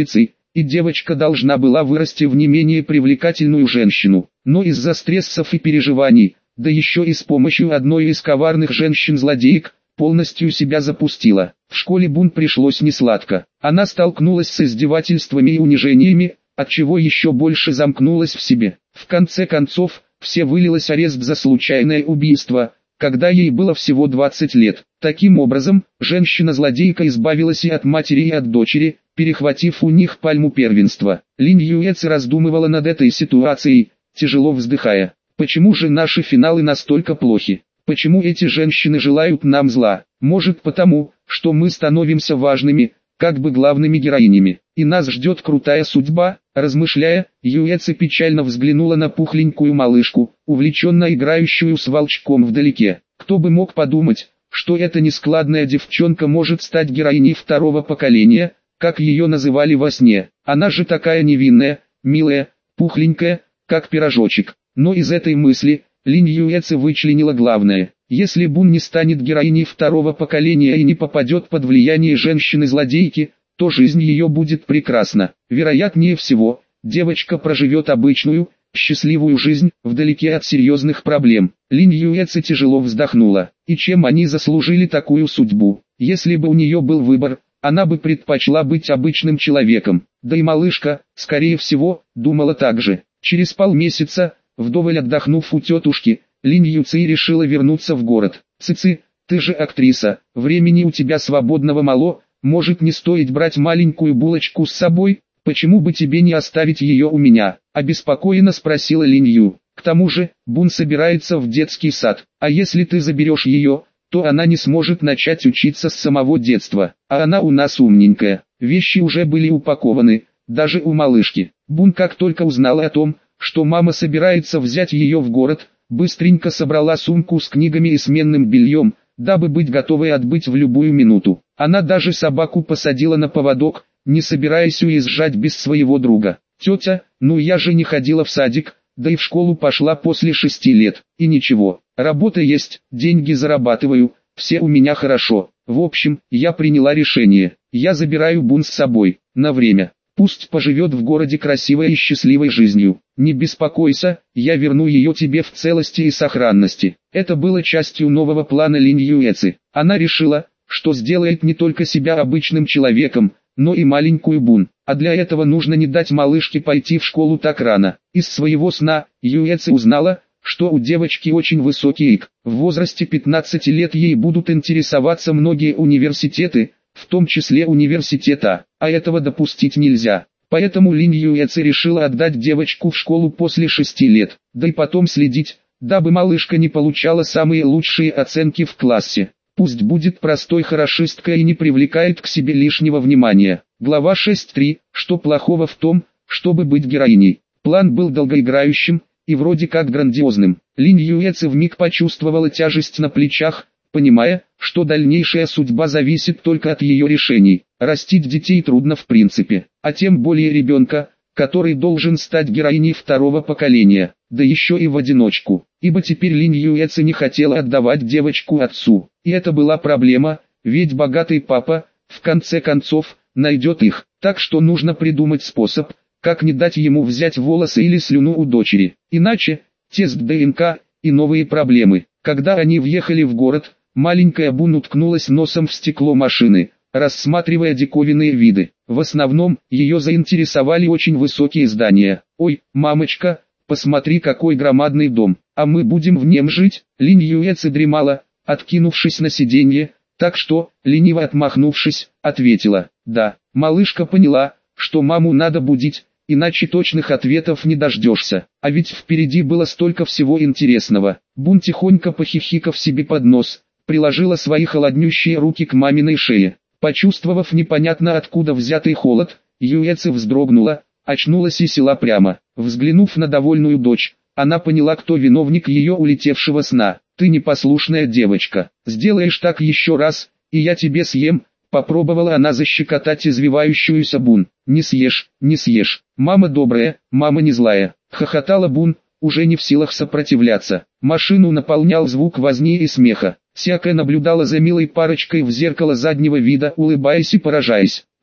и девочка должна была вырасти в не менее привлекательную женщину. Но из-за стрессов и переживаний, да еще и с помощью одной из коварных женщин-злодеек, полностью себя запустила. В школе Бун пришлось несладко. Она столкнулась с издевательствами и унижениями, отчего еще больше замкнулась в себе. В конце концов, все вылилось арест за случайное убийство, когда ей было всего 20 лет. Таким образом, женщина-злодейка избавилась и от матери, и от дочери, перехватив у них пальму первенства. Линь Юэци раздумывала над этой ситуацией, тяжело вздыхая. Почему же наши финалы настолько плохи? Почему эти женщины желают нам зла? Может потому, что мы становимся важными, как бы главными героинями, и нас ждет крутая судьба. Размышляя, Юэци печально взглянула на пухленькую малышку, увлеченно играющую с волчком вдалеке. Кто бы мог подумать, что эта нескладная девчонка может стать героиней второго поколения, как ее называли во сне. Она же такая невинная, милая, пухленькая, как пирожочек. Но из этой мысли Линь Юэци вычленила главное. Если Бун не станет героиней второго поколения и не попадет под влияние женщины-злодейки, то жизнь ее будет прекрасна. Вероятнее всего, девочка проживет обычную, счастливую жизнь, вдалеке от серьезных проблем. Линь Юэци тяжело вздохнула. И чем они заслужили такую судьбу? Если бы у нее был выбор, она бы предпочла быть обычным человеком. Да и малышка, скорее всего, думала так же. Через полмесяца, вдоволь отдохнув у тетушки, Линь Юци решила вернуться в город. «Цици, ты же актриса, времени у тебя свободного мало, может не стоит брать маленькую булочку с собой, почему бы тебе не оставить ее у меня?» – обеспокоенно спросила Линь Ю. «К тому же, Бун собирается в детский сад, а если ты заберешь ее, то она не сможет начать учиться с самого детства, а она у нас умненькая». Вещи уже были упакованы, даже у малышки. Бун как только узнала о том, что мама собирается взять ее в город, быстренько собрала сумку с книгами и сменным бельем, дабы быть готовой отбыть в любую минуту. Она даже собаку посадила на поводок, не собираясь уезжать без своего друга. «Тетя, ну я же не ходила в садик, да и в школу пошла после 6 лет, и ничего, работа есть, деньги зарабатываю, все у меня хорошо. В общем, я приняла решение, я забираю Бун с собой, на время. Пусть поживет в городе красивой и счастливой жизнью. Не беспокойся, я верну ее тебе в целости и сохранности». Это было частью нового плана Линь Юэци. Она решила, что сделает не только себя обычным человеком, но и маленькую Бун. А для этого нужно не дать малышке пойти в школу так рано. Из своего сна, Юэци узнала, что у девочки очень высокий IQ. В возрасте 15 лет ей будут интересоваться многие университеты, в том числе университета, а этого допустить нельзя. Поэтому Линь Юэци решила отдать девочку в школу после 6 лет, да и потом следить, дабы малышка не получала самые лучшие оценки в классе. Пусть будет простой хорошисткой и не привлекает к себе лишнего внимания. Глава 6.3. Что плохого в том, чтобы быть героиней? План был долгоиграющим и вроде как грандиозным. Линь Юэци вмиг почувствовала тяжесть на плечах, понимая, что дальнейшая судьба зависит только от ее решений. Растить детей трудно в принципе, а тем более ребенка, который должен стать героиней второго поколения, да еще и в одиночку, ибо теперь Линь Юэци не хотела отдавать девочку отцу. И это была проблема, ведь богатый папа, в конце концов, найдет их, так что нужно придумать способ, как не дать ему взять волосы или слюну у дочери. Иначе, тест ДНК и новые проблемы. Когда они въехали в город, маленькая Бун уткнулась носом в стекло машины, рассматривая диковинные виды. В основном, ее заинтересовали очень высокие здания. «Ой, мамочка, посмотри, какой громадный дом, а мы будем в нем жить?» Линь Юэци дремала, откинувшись на сиденье, так что, лениво отмахнувшись, ответила «да». Малышка поняла, что маму надо будить, иначе точных ответов не дождешься. А ведь впереди было столько всего интересного. Бун, тихонько похихикав себе под нос, приложила свои холоднющие руки к маминой шее. Почувствовав непонятно откуда взятый холод, Юэци вздрогнула, очнулась и села прямо. Взглянув на довольную дочь, она поняла, кто виновник ее улетевшего сна. «Ты непослушная девочка, сделаешь так еще раз, и я тебе съем», — попробовала она защекотать извивающуюся Бун. «Не съешь, не съешь, мама добрая, мама не злая», — хохотала Бун, уже не в силах сопротивляться. Машину наполнял звук возни и смеха. Сяка наблюдала за милой парочкой в зеркало заднего вида, улыбаясь и поражаясь.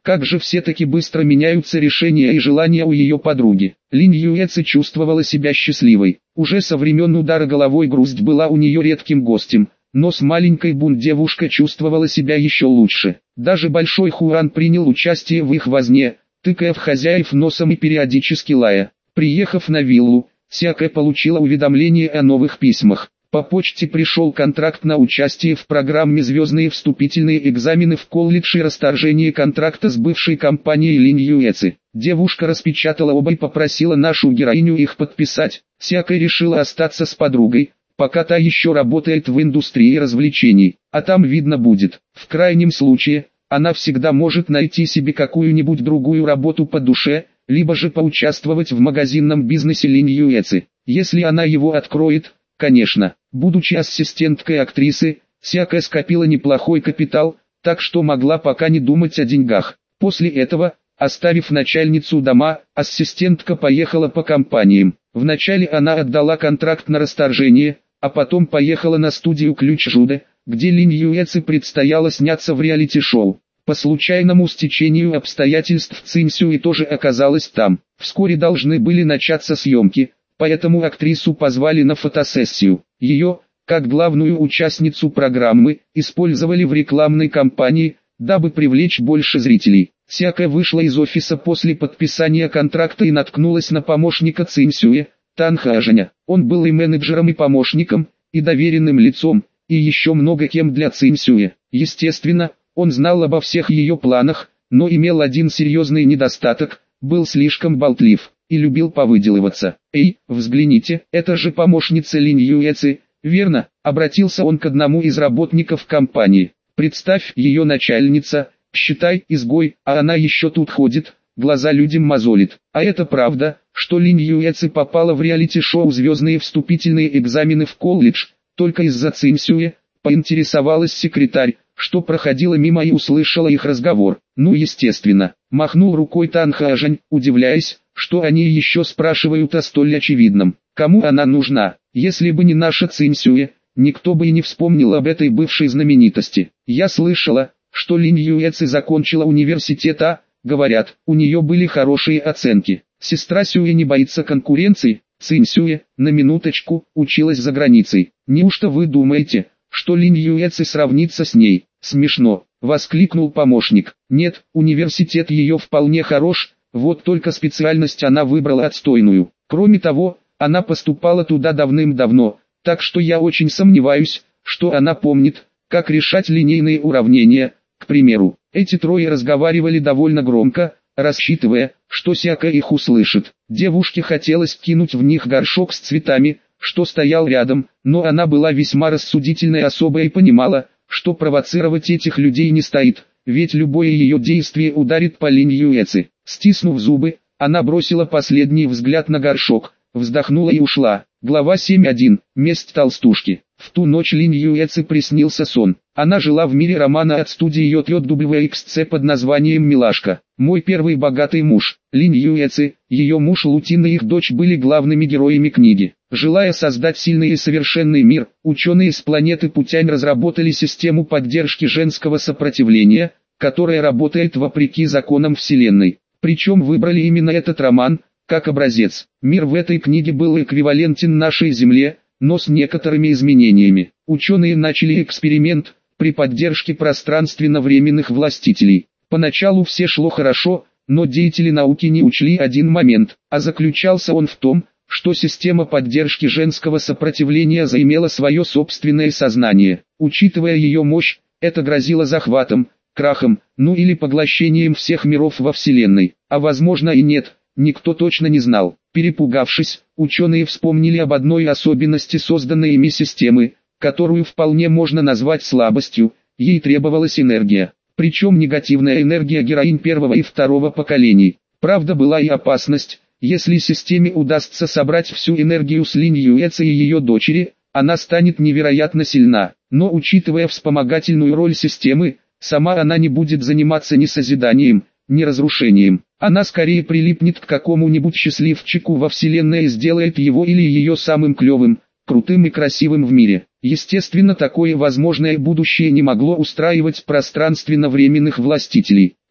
Как же все-таки быстро меняются решения и желания у ее подруги. Линь Юэци чувствовала себя счастливой. Уже со времен удара головой грусть была у нее редким гостем, но с маленькой Бун девушка чувствовала себя еще лучше. Даже Большой Хуан принял участие в их возне, тыкая в хозяев носом и периодически лая. Приехав на виллу, Сякэ получила уведомление о новых письмах. По почте пришел контракт на участие в программе «Звездные вступительные экзамены в колледж» и расторжение контракта с бывшей компанией Линь Юэци. Девушка распечатала оба и попросила нашу героиню их подписать. Сякэ решила остаться с подругой, пока та еще работает в индустрии развлечений, а там видно будет. В крайнем случае, она всегда может найти себе какую-нибудь другую работу по душе, либо же поучаствовать в магазинном бизнесе Линь Юэци. Если она его откроет, конечно. Будучи ассистенткой актрисы, Сякэ скопила неплохой капитал, так что могла пока не думать о деньгах. После этого, оставив начальницу дома, ассистентка поехала по компаниям. Вначале она отдала контракт на расторжение, а потом поехала на студию «Ключ Жуде», где Линь Юэци предстояло сняться в реалити-шоу. По случайному стечению обстоятельств Цинь Сюэ тоже оказалась там. Вскоре должны были начаться съемки, поэтому актрису позвали на фотосессию. Ее, как главную участницу программы, использовали в рекламной кампании, дабы привлечь больше зрителей. Сякэ вышла из офиса после подписания контракта и наткнулась на помощника Цинь Сюэ, Тан Хажаня. Он был и менеджером, и помощником, и доверенным лицом, и еще много кем для Цинь Сюэ. Естественно, он знал обо всех ее планах, но имел один серьезный недостаток, был слишком болтлив и любил повыделываться. «Эй, взгляните, это же помощница Линь Юэци, верно?» — обратился он к одному из работников компании. «Представь, ее начальница, считай, изгой, а она еще тут ходит, глаза людям мозолит. А это правда, что Линь Юэци попала в реалити-шоу «Звездные вступительные экзамены в колледж», только из-за Цинь Сюэ?» — поинтересовалась секретарь, что проходила мимо и услышала их разговор. «Ну естественно», — махнул рукой Тан Хажань, удивляясь, что они еще спрашивают о столь очевидном. Кому она нужна? Если бы не наша Цинь Сюэ, никто бы и не вспомнил об этой бывшей знаменитости. Я слышала, что Линь Юэци закончила университет, а, говорят, у нее были хорошие оценки. Сестра Сюэ не боится конкуренции. Цинь Сюэ, на минуточку, училась за границей. Неужто вы думаете, что Линь Юэци сравнится с ней? Смешно, воскликнул помощник. Нет, университет ее вполне хорош, вот только специальность она выбрала отстойную. Кроме того, она поступала туда давным-давно, так что я очень сомневаюсь, что она помнит, как решать линейные уравнения. К примеру, эти трое разговаривали довольно громко, рассчитывая, что Сякэ их услышит. Девушке хотелось кинуть в них горшок с цветами, что стоял рядом, но она была весьма рассудительной особой и понимала, что провоцировать этих людей не стоит, ведь любое ее действие ударит по Линь Юэци. Стиснув зубы, она бросила последний взгляд на горшок, вздохнула и ушла. Глава 7.1. Месть толстушки. В ту ночь Линь Юэци приснился сон. Она жила в мире романа от студии JWXC под названием «Милашка». «Мой первый богатый муж». Линь Юэци, ее муж Лутин и их дочь были главными героями книги. Желая создать сильный и совершенный мир, ученые с планеты Путянь разработали систему поддержки женского сопротивления, которая работает вопреки законам Вселенной. Причем выбрали именно этот роман, как образец. Мир в этой книге был эквивалентен нашей Земле, но с некоторыми изменениями. Ученые начали эксперимент при поддержке пространственно-временных властителей. Поначалу все шло хорошо, но деятели науки не учли один момент, а заключался он в том, что система поддержки женского сопротивления заимела свое собственное сознание. Учитывая ее мощь, это грозило захватом, крахом, ну или поглощением всех миров во Вселенной. А возможно и нет, никто точно не знал. Перепугавшись, ученые вспомнили об одной особенности созданной ими системы, которую вполне можно назвать слабостью. Ей требовалась энергия. Причем негативная энергия героинь первого и второго поколений. Правда, была и опасность. Если системе удастся собрать всю энергию с Линь Юэци и ее дочери, она станет невероятно сильна. Но учитывая вспомогательную роль системы, сама она не будет заниматься ни созиданием, ни разрушением. Она скорее прилипнет к какому-нибудь счастливчику во Вселенной и сделает его или ее самым клевым, крутым и красивым в мире. Естественно, такое возможное будущее не могло устраивать пространственно-временных властителей.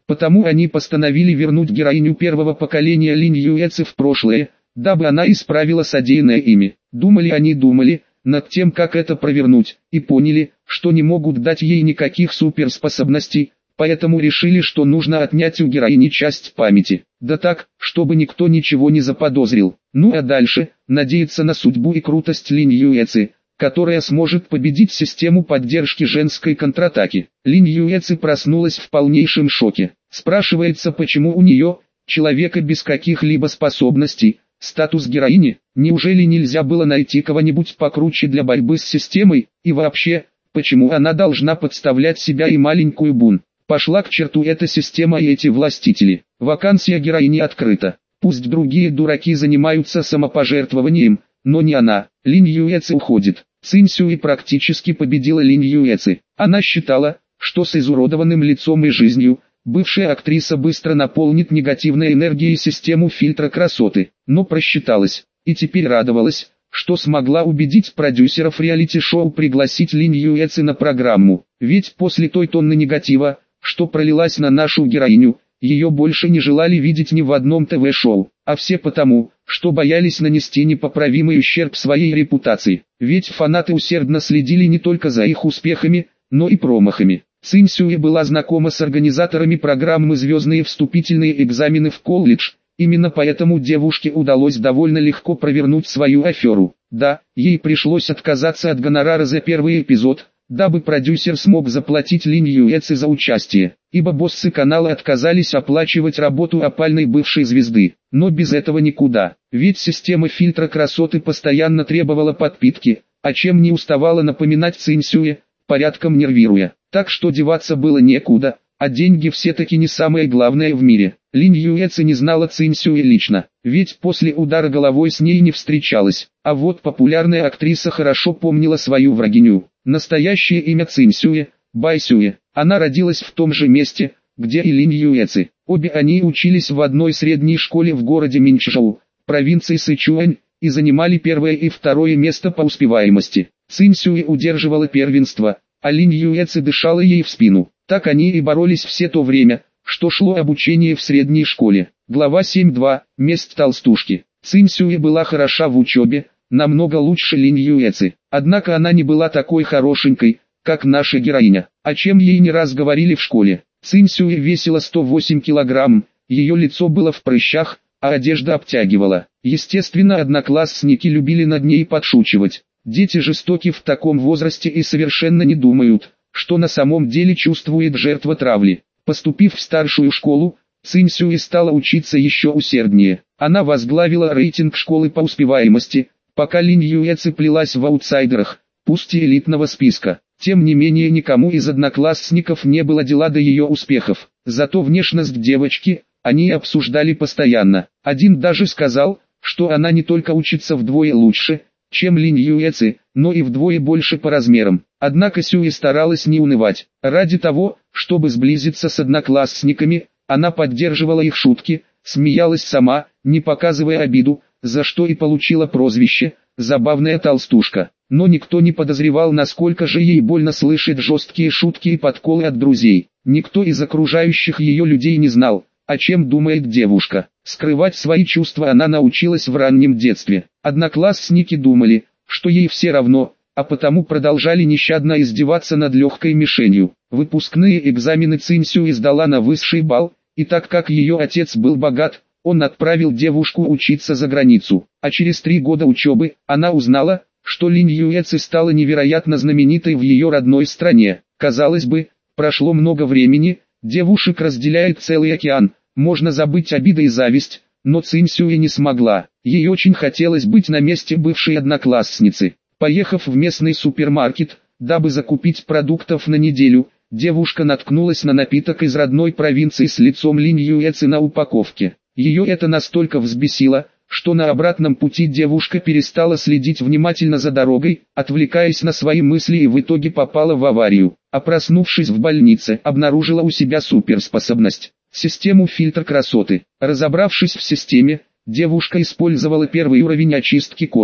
Потому они постановили вернуть героиню первого поколения Линь Юэци в прошлое, дабы она исправила содеянное ими. Думали они над тем, как это провернуть, и поняли, что не могут дать ей никаких суперспособностей, поэтому решили, что нужно отнять у героини часть памяти. Да так, чтобы никто ничего не заподозрил. Ну а дальше, надеяться на судьбу и крутость Линь Юэци, которая сможет победить систему поддержки женской контратаки. Линь Юэци проснулась в полнейшем шоке. Спрашивается, почему у нее, человека без каких-либо способностей, статус героини. Неужели нельзя было найти кого-нибудь покруче для борьбы с системой, и вообще, почему она должна подставлять себя и маленькую Бун? Пошла к черту эта система и эти властители. Вакансия героини открыта. Пусть другие дураки занимаются самопожертвованием, но не она. Линь Юэци уходит. Цинь Сюэ практически победила Линь Юэци. Она считала, что с изуродованным лицом и жизнью, бывшая актриса быстро наполнит негативной энергией систему фильтра красоты, но просчиталась, и теперь радовалась, что смогла убедить продюсеров реалити-шоу пригласить Линь Юэци на программу. Ведь после той тонны негатива, что пролилась на нашу героиню, ее больше не желали видеть ни в одном ТВ-шоу, а все потому, что боялись нанести непоправимый ущерб своей репутации. Ведь фанаты усердно следили не только за их успехами, но и промахами. Цинь Сюэ была знакома с организаторами программы «Звездные вступительные экзамены в колледж», именно поэтому девушке удалось довольно легко провернуть свою аферу. Да, ей пришлось отказаться от гонорара за первый эпизод, дабы продюсер смог заплатить Линь Юэци за участие, ибо боссы канала отказались оплачивать работу опальной бывшей звезды. Но без этого никуда, ведь система фильтра красоты постоянно требовала подпитки, о чем не уставала напоминать Цинь Сюэ, порядком нервируя. Так что деваться было некуда, а деньги все-таки не самое главное в мире. Линь Юэци не знала Цинь Сюэ лично, ведь после удара головой с ней не встречалась, а вот популярная актриса хорошо помнила свою врагиню. Настоящее имя Цинь Сюэ – Бай Сюэ. Она родилась в том же месте, где и Линь Юэци. Обе они учились в одной средней школе в городе Минчжоу, провинции Сычуань, и занимали первое и второе место по успеваемости. Цинь Сюэ удерживала первенство, а Линь Юэци дышала ей в спину. Так они и боролись все то время, что шло обучение в средней школе. Глава 7.2. Месть толстушки. Цинь Сюэ была хороша в учебе, намного лучше Линь Юэци. Однако она не была такой хорошенькой, как наша героиня, о чем ей не раз говорили в школе. Цинь Сюэ весила 108 килограмм, ее лицо было в прыщах, а одежда обтягивала. Естественно, одноклассники любили над ней подшучивать. Дети жестоки в таком возрасте и совершенно не думают, что на самом деле чувствует жертва травли. Поступив в старшую школу, Цинь Сюэ стала учиться еще усерднее. Она возглавила рейтинг школы по успеваемости, пока Линь Юэци плелась в аутсайдерах, пусть и элитного списка. Тем не менее никому из одноклассников не было дела до ее успехов. Зато внешность девочки они обсуждали постоянно. Один даже сказал, что она не только учится вдвое лучше, чем Линь Юэци, но и вдвое больше по размерам. Однако Сюэ старалась не унывать. Ради того, чтобы сблизиться с одноклассниками, она поддерживала их шутки, смеялась сама, не показывая обиду, за что и получила прозвище «забавная толстушка». Но никто не подозревал, насколько же ей больно слышать жесткие шутки и подколы от друзей. Никто из окружающих ее людей не знал, о чем думает девушка. Скрывать свои чувства она научилась в раннем детстве. Одноклассники думали, что ей все равно, а потому продолжали нещадно издеваться над легкой мишенью. Выпускные экзамены Цинь Сюэ сдала на высший балл, и так как ее отец был богат, он отправил девушку учиться за границу. А через 3 года учебы, она узнала, что Линь Юэци стала невероятно знаменитой в ее родной стране. Казалось бы, прошло много времени, девушек разделяет целый океан, можно забыть обиды и зависть, но Цинь Сюэ не смогла. Ей очень хотелось быть на месте бывшей одноклассницы. Поехав в местный супермаркет, дабы закупить продуктов на неделю, девушка наткнулась на напиток из родной провинции с лицом Линь Юэци на упаковке. Ее это настолько взбесило, что на обратном пути девушка перестала следить внимательно за дорогой, отвлекаясь на свои мысли и в итоге попала в аварию. А проснувшись в больнице, обнаружила у себя суперспособность – систему фильтр красоты. Разобравшись в системе, девушка использовала первый уровень очистки кожи.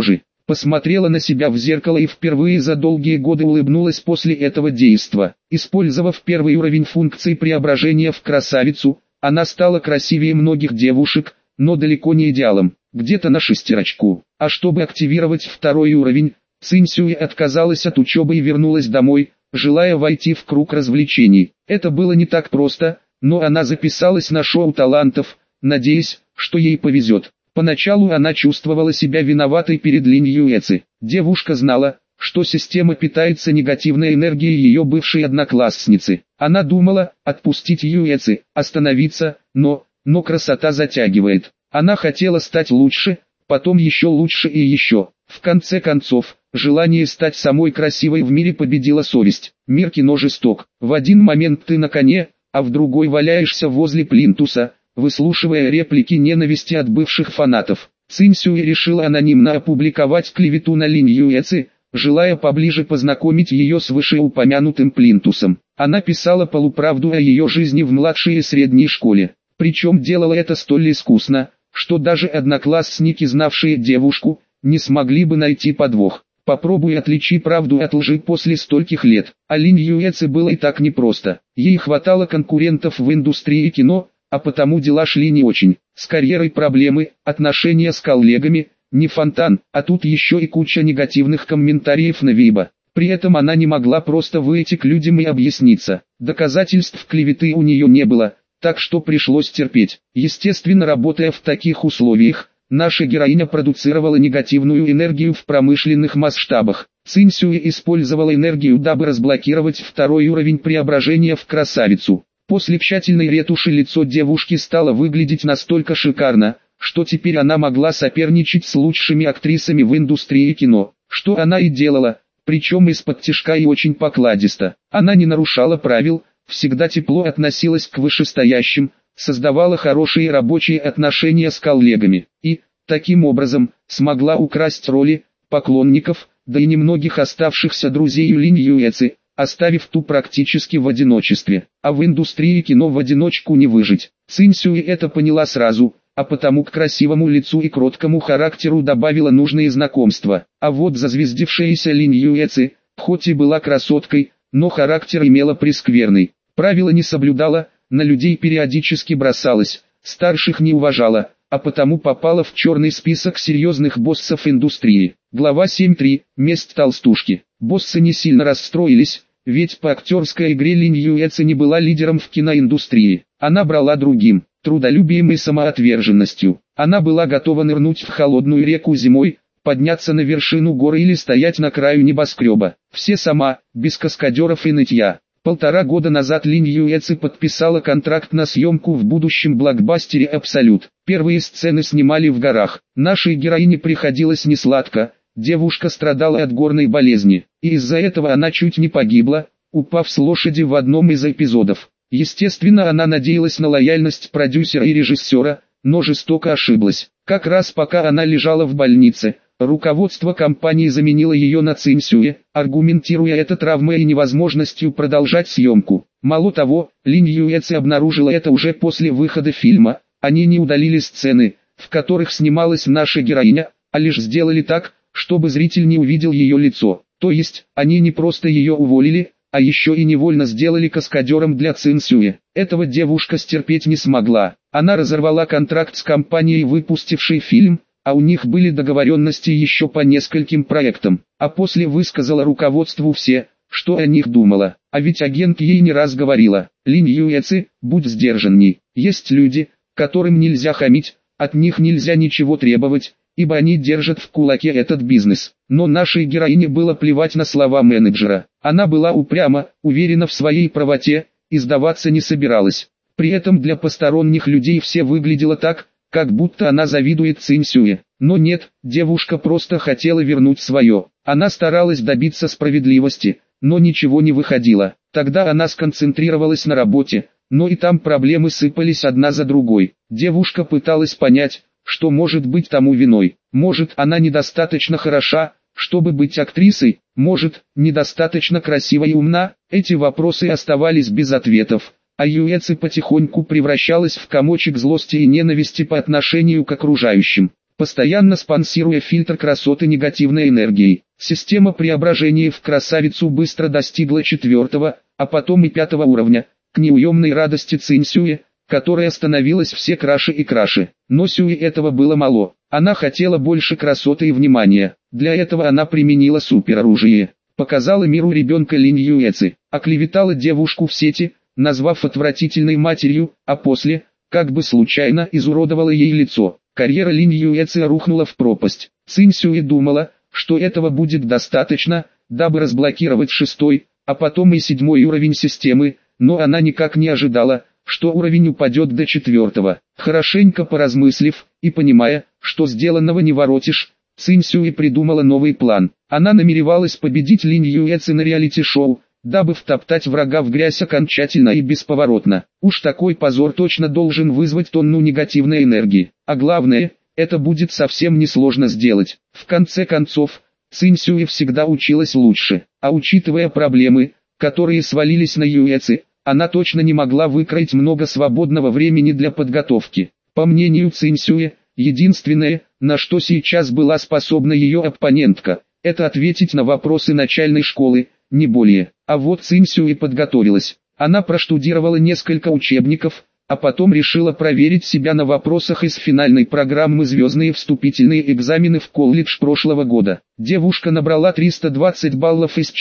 посмотрела на себя в зеркало и впервые за долгие годы улыбнулась после этого действа. Использовав первый уровень функции преображения в красавицу, она стала красивее многих девушек, но далеко не идеалом, где-то на шестерочку. А чтобы активировать второй уровень, Цинь Сюэ отказалась от учебы и вернулась домой, желая войти в круг развлечений. Это было не так просто, но она записалась на шоу талантов, надеясь, что ей повезет. Поначалу она чувствовала себя виноватой перед Линь Юэци. Девушка знала, что система питается негативной энергией ее бывшей одноклассницы. Она думала, отпустить Юэци, остановиться, но красота затягивает. Она хотела стать лучше, потом еще лучше и еще. В конце концов, желание стать самой красивой в мире победила совесть. Мир кино жесток. В один момент ты на коне, а в другой валяешься возле плинтуса, выслушивая реплики ненависти от бывших фанатов. Цинь Сюэ решила анонимно опубликовать клевету на Линь Юэци, желая поближе познакомить ее с вышеупомянутым плинтусом. Она писала полуправду о ее жизни в младшей и средней школе. Причем делала это столь искусно, что даже одноклассники, знавшие девушку, не смогли бы найти подвох. Попробуй отличи правду от лжи после стольких лет. А Линь Юэци было и так непросто. Ей хватало конкурентов в индустрии кино, а потому дела шли не очень. С карьерой проблемы, отношения с коллегами, не фонтан, а тут еще и куча негативных комментариев на Weibo. При этом она не могла просто выйти к людям и объясниться. Доказательств клеветы у нее не было, так что пришлось терпеть. Естественно, работая в таких условиях, наша героиня продуцировала негативную энергию в промышленных масштабах. Цинь Сюэ использовала энергию, дабы разблокировать второй уровень преображения в красавицу. После тщательной ретуши лицо девушки стало выглядеть настолько шикарно, что теперь она могла соперничать с лучшими актрисами в индустрии кино, что она и делала, причем из-под тишка и очень покладисто. Она не нарушала правил, всегда тепло относилась к вышестоящим, создавала хорошие рабочие отношения с коллегами и, таким образом, смогла украсть роли поклонников, да и немногих оставшихся друзей Линь Юэци, оставив ту практически в одиночестве. А в индустрии кино в одиночку не выжить. Цинь Сюэ это поняла сразу, а потому к красивому лицу и кроткому характеру добавила нужные знакомства. А вот зазвездившаяся Линь Юэци, хоть и была красоткой, но характер имела прескверный. Правила не соблюдала, на людей периодически бросалась, старших не уважала, а потому попала в черный список серьезных боссов индустрии. Глава 7.3. Месть толстушки. Боссы не сильно расстроились, ведь по актерской игре Линь Юэци не была лидером в киноиндустрии. Она брала другим, трудолюбием и самоотверженностью. Она была готова нырнуть в холодную реку зимой, подняться на вершину горы или стоять на краю небоскреба. Все сама, без каскадеров и нытья. 1,5 года назад Линь Юэци подписала контракт на съемку в будущем блокбастере «Абсолют». Первые сцены снимали в горах. Нашей героине приходилось несладко. Девушка страдала от горной болезни, и из-за этого она чуть не погибла, упав с лошади в одном из эпизодов. Естественно, она надеялась на лояльность продюсера и режиссера, но жестоко ошиблась. Как раз пока она лежала в больнице, руководство компании заменило ее на Цинь Сюэ, аргументируя это травмой и невозможностью продолжать съемку. Мало того, Линь Юэци обнаружила это уже после выхода фильма. Они не удалили сцены, в которых снималась наша героиня, а лишь сделали так, чтобы зритель не увидел ее лицо. То есть, они не просто ее уволили, а еще и невольно сделали каскадером для Цинь Сюэ. Этого девушка стерпеть не смогла. Она разорвала контракт с компанией, выпустившей фильм, а у них были договоренности еще по нескольким проектам. А после высказала руководству все, что о них думала. А ведь агент ей не раз говорила: «Линь Юэци, будь сдержанней. Есть люди, которым нельзя хамить, от них нельзя ничего требовать, ибо они держат в кулаке этот бизнес». Но нашей героине было плевать на слова менеджера. Она была упряма, уверена в своей правоте, и сдаваться не собиралась. При этом для посторонних людей все выглядело так, как будто она завидует Цинь Сюэ. Но нет, девушка просто хотела вернуть свое. Она старалась добиться справедливости, но ничего не выходило. Тогда она сконцентрировалась на работе, но и там проблемы сыпались одна за другой. Девушка пыталась понять, что может быть тому виной. Может, она недостаточно хороша, чтобы быть актрисой, может, недостаточно красива и умна. Эти вопросы оставались без ответов, а Юэци потихоньку превращалась в комочек злости и ненависти по отношению к окружающим. постоянно спонсируя фильтр красоты негативной энергией. Система преображения в красавицу быстро достигла 4-го, а потом и 5-го уровня, к неуемной радости Цинь-Сюэ, которая становилась все краше и краше. Но Сюэ этого было мало. Она хотела больше красоты и внимания. Для этого она применила супероружие. Показала миру ребенка Линь Юэци, оклеветала девушку в сети, назвав отвратительной матерью, а после, как бы случайно, изуродовала ей лицо. Карьера Линь Юэци рухнула в пропасть. Цинь Сюэ думала, что этого будет достаточно, дабы разблокировать 6-й, а потом и 7-й уровень системы, но она никак не ожидала, что уровень упадет до 4-го. Хорошенько поразмыслив, и понимая, что сделанного не воротишь, Цинь Сюэ придумала новый план. Она намеревалась победить Линь Юэци на реалити-шоу, дабы втоптать врага в грязь окончательно и бесповоротно. Уж такой позор точно должен вызвать тонну негативной энергии. А главное, это будет совсем несложно сделать. В конце концов, Цинь Сюэ всегда училась лучше, а учитывая проблемы, которые свалились на Юэци, она точно не могла выкроить много свободного времени для подготовки. По мнению Цинь Сюэ, единственное, на что сейчас была способна ее оппонентка, это ответить на вопросы начальной школы, не более. А вот Цинь Сюэ подготовилась. Она проштудировала несколько учебников, а потом решила проверить себя на вопросах из финальной программы «Звездные вступительные экзамены» в колледж прошлого года. Девушка набрала 320 баллов из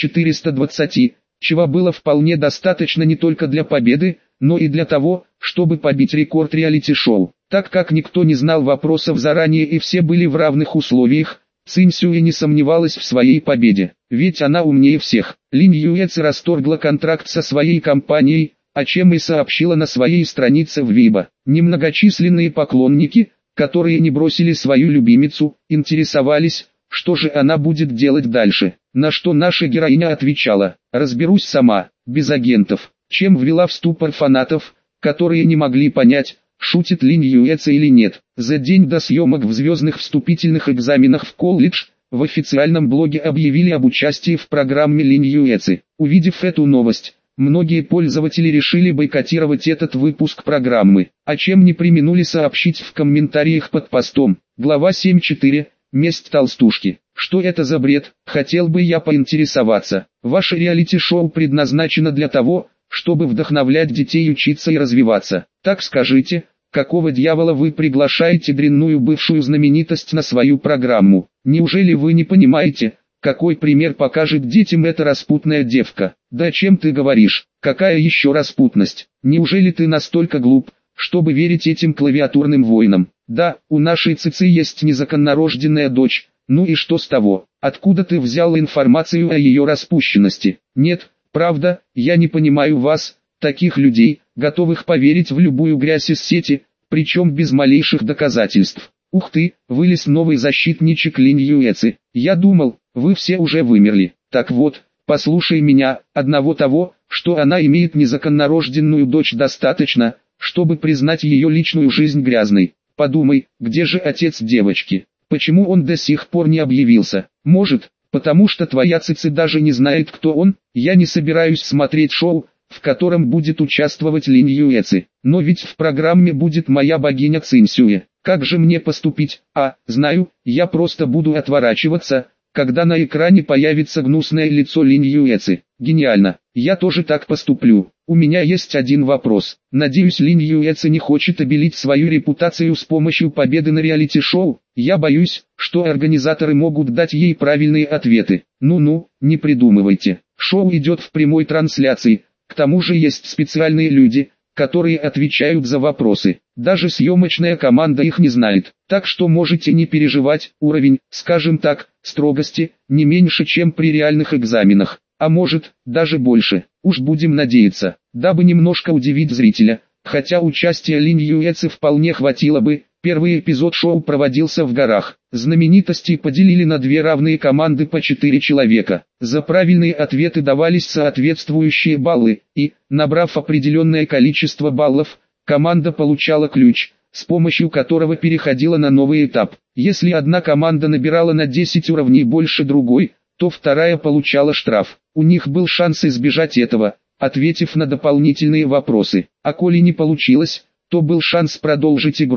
420, чего было вполне достаточно не только для победы, но и для того, чтобы побить рекорд реалити-шоу. Так как никто не знал вопросов заранее и все были в равных условиях, Цинь Сюэ не сомневалась в своей победе, ведь она умнее всех. Линь Юэци расторгла контракт со своей компанией, о чем и сообщила на своей странице в Weibo. Немногочисленные поклонники, которые не бросили свою любимицу, интересовались, что же она будет делать дальше. На что наша героиня отвечала: «Разберусь сама, без агентов», чем ввела в ступор фанатов, которые не могли понять, шутит Линь Юэци или нет. За день до съемок в звездных вступительных экзаменах в колледж, в официальном блоге объявили об участии в программе Линь Юэци. Увидев эту новость, многие пользователи решили бойкотировать этот выпуск программы, о чем не преминули сообщить в комментариях под постом. Глава 7.4. Месть толстушки. Что это за бред, хотел бы я поинтересоваться. Ваше реалити-шоу предназначено для того, чтобы вдохновлять детей учиться и развиваться. Так скажите, какого дьявола вы приглашаете дрянную бывшую знаменитость на свою программу? Неужели вы не понимаете, какой пример покажет детям эта распутная девка? Да о чем ты говоришь? Какая еще распутность? Неужели ты настолько глуп, чтобы верить этим клавиатурным воинам? Да, у нашей Цици есть незаконнорожденная дочь, ну и что с того? Откуда ты взял информацию о ее распущенности? Нет, правда, я не понимаю вас, таких людей, готовых поверить в любую грязь из сети, причем без малейших доказательств. Ух ты, вылез новый защитничек Линь Юэци. Я думал, вы все уже вымерли. Так вот, послушай меня, одного того, что она имеет незаконнорожденную дочь достаточно, чтобы признать ее личную жизнь грязной. Подумай, где же отец девочки? Почему он до сих пор не объявился? Может, потому что твоя Цици даже не знает, кто он? Я не собираюсь смотреть шоу, в котором будет участвовать Линь Юэци. Но ведь в программе будет моя богиня Цинь Сюэ. Как же мне поступить? Знаю, я просто буду отворачиваться, когда на экране появится гнусное лицо Линь Юэци. Гениально, я тоже так поступлю. У меня есть один вопрос. Надеюсь, Линь Юэци не хочет обелить свою репутацию с помощью победы на реалити-шоу. Я боюсь, что организаторы могут дать ей правильные ответы. Ну-ну, не придумывайте. Шоу идет в прямой трансляции. К тому же есть специальные люди, которые отвечают за вопросы. Даже съемочная команда их не знает. Так что можете не переживать, уровень, скажем так, строгости, не меньше, чем при реальных экзаменах. А может, даже больше. Уж будем надеяться, дабы немножко удивить зрителя. Хотя участия Линь Юэци вполне хватило бы. Первый эпизод шоу проводился в горах. Знаменитости поделили на две равные команды по 4 человека. За правильные ответы давались соответствующие баллы, и, набрав определенное количество баллов, команда получала ключ, с помощью которого переходила на новый этап. Если одна команда набирала на 10 уровней больше другой, то вторая получала штраф. У них был шанс избежать этого, ответив на дополнительные вопросы. А коли не получилось, то был шанс продолжить игру,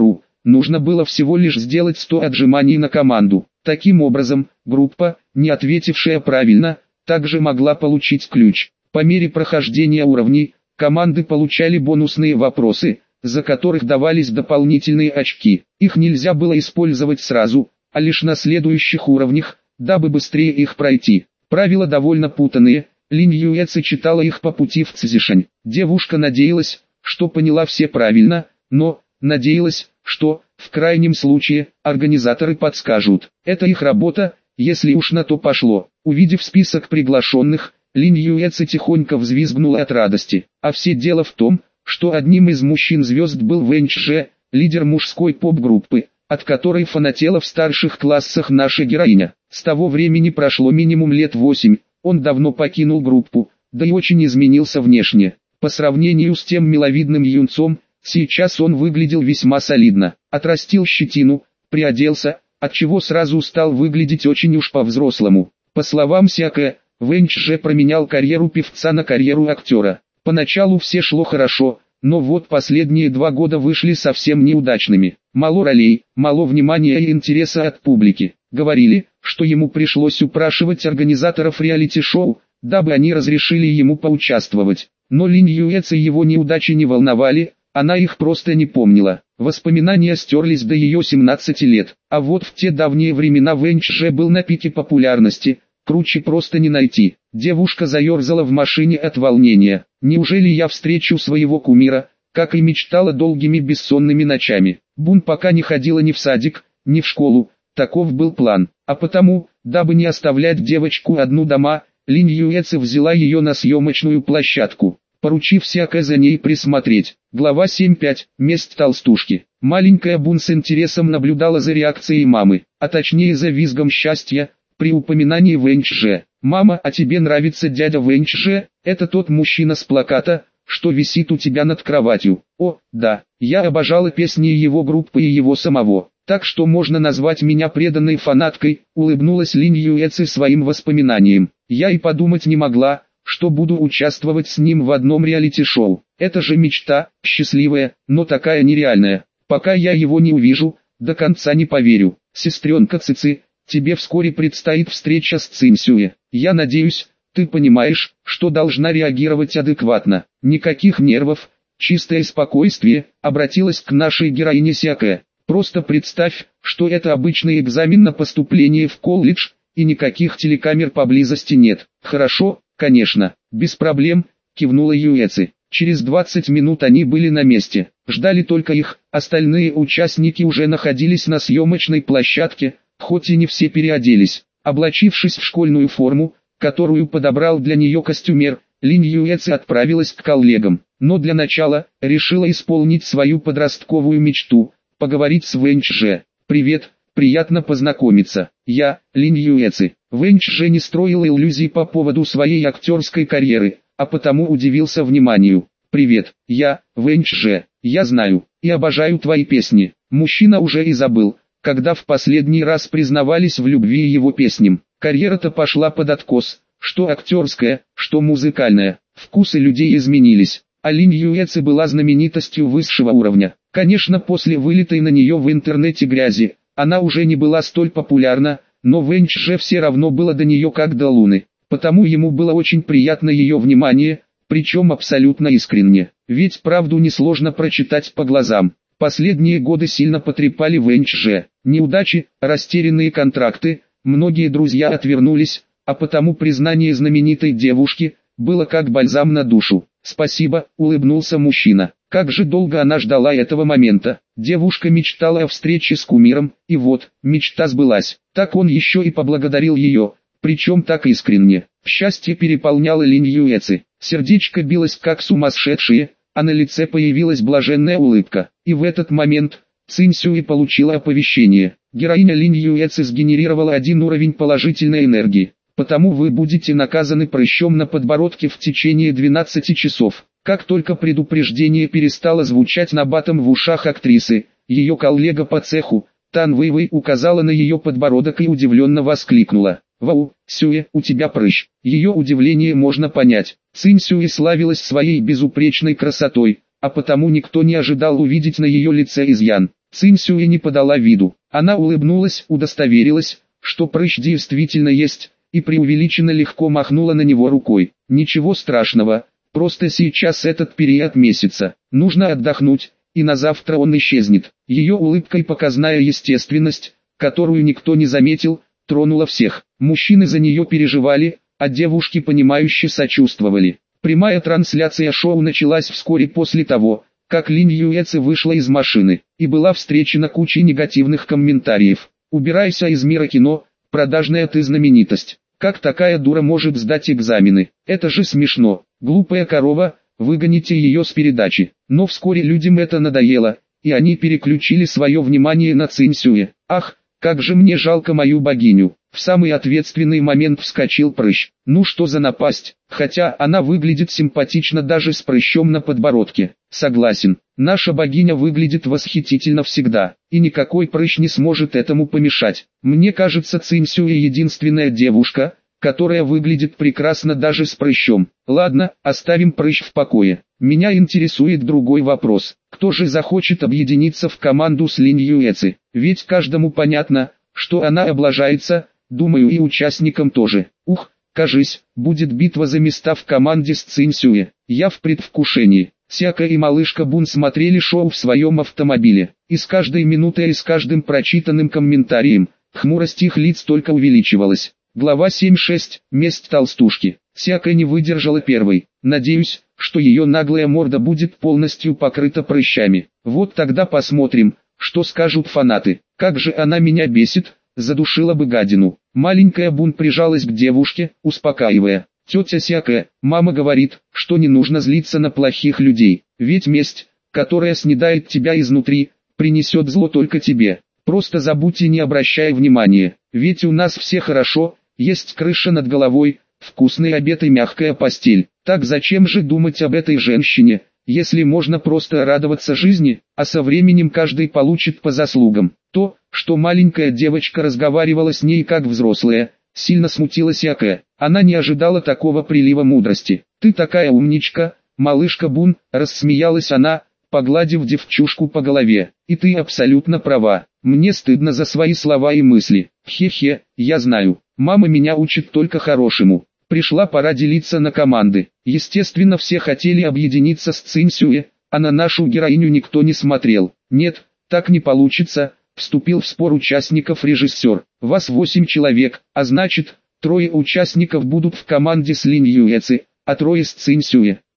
нужно было всего лишь сделать 100 отжиманий на команду. Таким образом, группа, не ответившая правильно, также могла получить ключ. По мере прохождения уровней, команды получали бонусные вопросы, за которых давались дополнительные очки. Их нельзя было использовать сразу, а лишь на следующих уровнях, дабы быстрее их пройти. Правила довольно путанные, Линь Юэци читала их по пути в Цзишань. Девушка надеялась, что поняла все правильно, но надеялась, что, в крайнем случае, организаторы подскажут. Это их работа, если уж на то пошло. Увидев список приглашенных, Линь Юэци тихонько взвизгнула от радости. А все дело в том, что одним из мужчин-звезд был Вэнь Чже, лидер мужской поп-группы, от которой фанатела в старших классах наша героиня. С того времени прошло минимум лет 8, он давно покинул группу, да и очень изменился внешне. По сравнению с тем миловидным юнцом, сейчас он выглядел весьма солидно. Отрастил щетину, приоделся, отчего сразу стал выглядеть очень уж по-взрослому. По словам Сяке, Вэнь Чже променял карьеру певца на карьеру актера. Поначалу все шло хорошо, но вот последние 2 года вышли совсем неудачными. Мало ролей, мало внимания и интереса от публики. Говорили, что ему пришлось упрашивать организаторов реалити-шоу, дабы они разрешили ему поучаствовать. Но Линь Юэци его неудачи не волновали, она их просто не помнила. Воспоминания стерлись до ее 17 лет. А вот в те давние времена Вэнь Чже был на пике популярности, круче просто не найти. Девушка заерзала в машине от волнения. Неужели я встречу своего кумира, как и мечтала долгими бессонными ночами? Бун пока не ходила ни в садик, ни в школу, таков был план. А потому, дабы не оставлять девочку одну дома, Линь Юэци взяла ее на съемочную площадку, поручив Сяке за ней присмотреть. Глава 7.5. Месть толстушки. Маленькая Бун с интересом наблюдала за реакцией мамы, а точнее за визгом счастья, при упоминании Вэнь Чже. «Мама, а тебе нравится дядя Вэнь Чже? Это тот мужчина с плаката, что висит у тебя над кроватью?» «О, да, я обожала песни его группы и его самого, так что можно назвать меня преданной фанаткой», улыбнулась Линь Юэци своим воспоминаниям. «Я и подумать не могла, что буду участвовать с ним в одном реалити-шоу. Это же мечта, счастливая, но такая нереальная. Пока я его не увижу, до конца не поверю. Сестренка Цици, тебе вскоре предстоит встреча с Цинсюэ. Я надеюсь, ты понимаешь, что должна реагировать адекватно. Никаких нервов, чистое спокойствие», обратилась к нашей героине Сяке. «Просто представь, что это обычный экзамен на поступление в колледж, и никаких телекамер поблизости нет». «Хорошо, конечно, без проблем», кивнула Юэци. Через 20 минут они были на месте. Ждали только их, остальные участники уже находились на съемочной площадке, хоть и не все переоделись. Облачившись в школьную форму, которую подобрал для нее костюмер, Линь Юэци отправилась к коллегам. Но для начала, решила исполнить свою подростковую мечту, поговорить с Вэнь Чже. «Привет, приятно познакомиться. Я, Линь Юэци». Вэнь Чже не строил иллюзий по поводу своей актерской карьеры, а потому удивился вниманию. «Привет, я, Вэнь Чже. Я знаю и обожаю твои песни». Мужчина уже и забыл, когда в последний раз признавались в любви его песням. Карьера-то пошла под откос, что актерская, что музыкальная. Вкусы людей изменились, а Линь Юэци была знаменитостью высшего уровня. Конечно, после вылитой на нее в интернете грязи, она уже не была столь популярна, но Вэнь Чже все равно было до нее как до луны. Потому ему было очень приятно ее внимание, причем абсолютно искренне. Ведь правду несложно прочитать по глазам. Последние годы сильно потрепали Вэнь Чже. Неудачи, растерянные контракты, многие друзья отвернулись, а потому признание знаменитой девушки было как бальзам на душу. «Спасибо», — улыбнулся мужчина. Как же долго она ждала этого момента. Девушка мечтала о встрече с кумиром, и вот, мечта сбылась. Так он еще и поблагодарил ее, причем так искренне. Счастье переполняло Линь Юэци. Сердечко билось как сумасшедшее, а на лице появилась блаженная улыбка. И в этот момент Цинсюэ получила оповещение. Героиня Линь Юэци сгенерировала 1 уровень положительной энергии. Потому вы будете наказаны прыщом на подбородке в течение 12 часов. Как только предупреждение перестало звучать набатом в ушах актрисы, ее коллега по цеху, Тан Вэйвэй, указала на ее подбородок и удивленно воскликнула: «Вау, Сюэ, у тебя прыщ». Ее удивление можно понять. Цинь Сюэ славилась своей безупречной красотой, а потому никто не ожидал увидеть на ее лице изъян. Цинсюэ не подала виду. Она улыбнулась, удостоверилась, что прыщ действительно есть, и преувеличенно легко махнула на него рукой. Ничего страшного, просто сейчас этот период месяца. Нужно отдохнуть, и на завтра он исчезнет. Ее улыбка и показная естественность, которую никто не заметил, тронула всех. Мужчины за нее переживали, а девушки понимающе сочувствовали. Прямая трансляция шоу началась вскоре после того, как Линь Юэци вышла из машины, и была встречена кучей негативных комментариев. «Убирайся из мира кино, продажная ты знаменитость. Как такая дура может сдать экзамены? Это же смешно. Глупая корова, выгоните ее с передачи». Но вскоре людям это надоело, и они переключили свое внимание на Цинсюэ. «Ах, как же мне жалко мою богиню». В самый ответственный момент вскочил прыщ. Ну что за напасть, хотя она выглядит симпатично даже с прыщом на подбородке. Согласен, наша богиня выглядит восхитительно всегда, и никакой прыщ не сможет этому помешать. Мне кажется, Цинсюэ единственная девушка, которая выглядит прекрасно даже с прыщом. Ладно, оставим прыщ в покое. Меня интересует другой вопрос. Кто же захочет объединиться в команду с Линь Юэци? Ведь каждому понятно, что она облажается. Думаю, и участникам тоже. Ух, кажись, будет битва за места в команде с Цинсюэ. Я в предвкушении. Сяка и малышка Бун смотрели шоу в своем автомобиле. И с каждой минутой и с каждым прочитанным комментарием, хмурость их лиц только увеличивалась. Глава 7.6. Месть толстушки. Сяка не выдержала первой. Надеюсь, что ее наглая морда будет полностью покрыта прыщами. Вот тогда посмотрим, что скажут фанаты. Как же она меня бесит. Задушила бы гадину. Маленькая Бун прижалась к девушке, успокаивая. Тетя Сяка, мама говорит, что не нужно злиться на плохих людей. Ведь месть, которая снедает тебя изнутри, принесет зло только тебе. Просто забудь и не обращай внимания. Ведь у нас все хорошо, есть крыша над головой, вкусный обед и мягкая постель. Так зачем же думать об этой женщине, если можно просто радоваться жизни, а со временем каждый получит по заслугам. То, что маленькая девочка разговаривала с ней как взрослая, сильно смутила Сяка. Она не ожидала такого прилива мудрости. «Ты такая умничка, малышка Бун», — рассмеялась она, погладив девчушку по голове. «И ты абсолютно права. Мне стыдно за свои слова и мысли. Хе-хе, я знаю. Мама меня учит только хорошему». Пришла пора делиться на команды. Естественно, все хотели объединиться с Цинсюэ, а на нашу героиню никто не смотрел. «Нет, так не получится», — вступил в спор участников режиссер. «Вас 8 человек, а значит, 3 участников будут в команде с Линь Юэци, а 3 с Цинсюэ.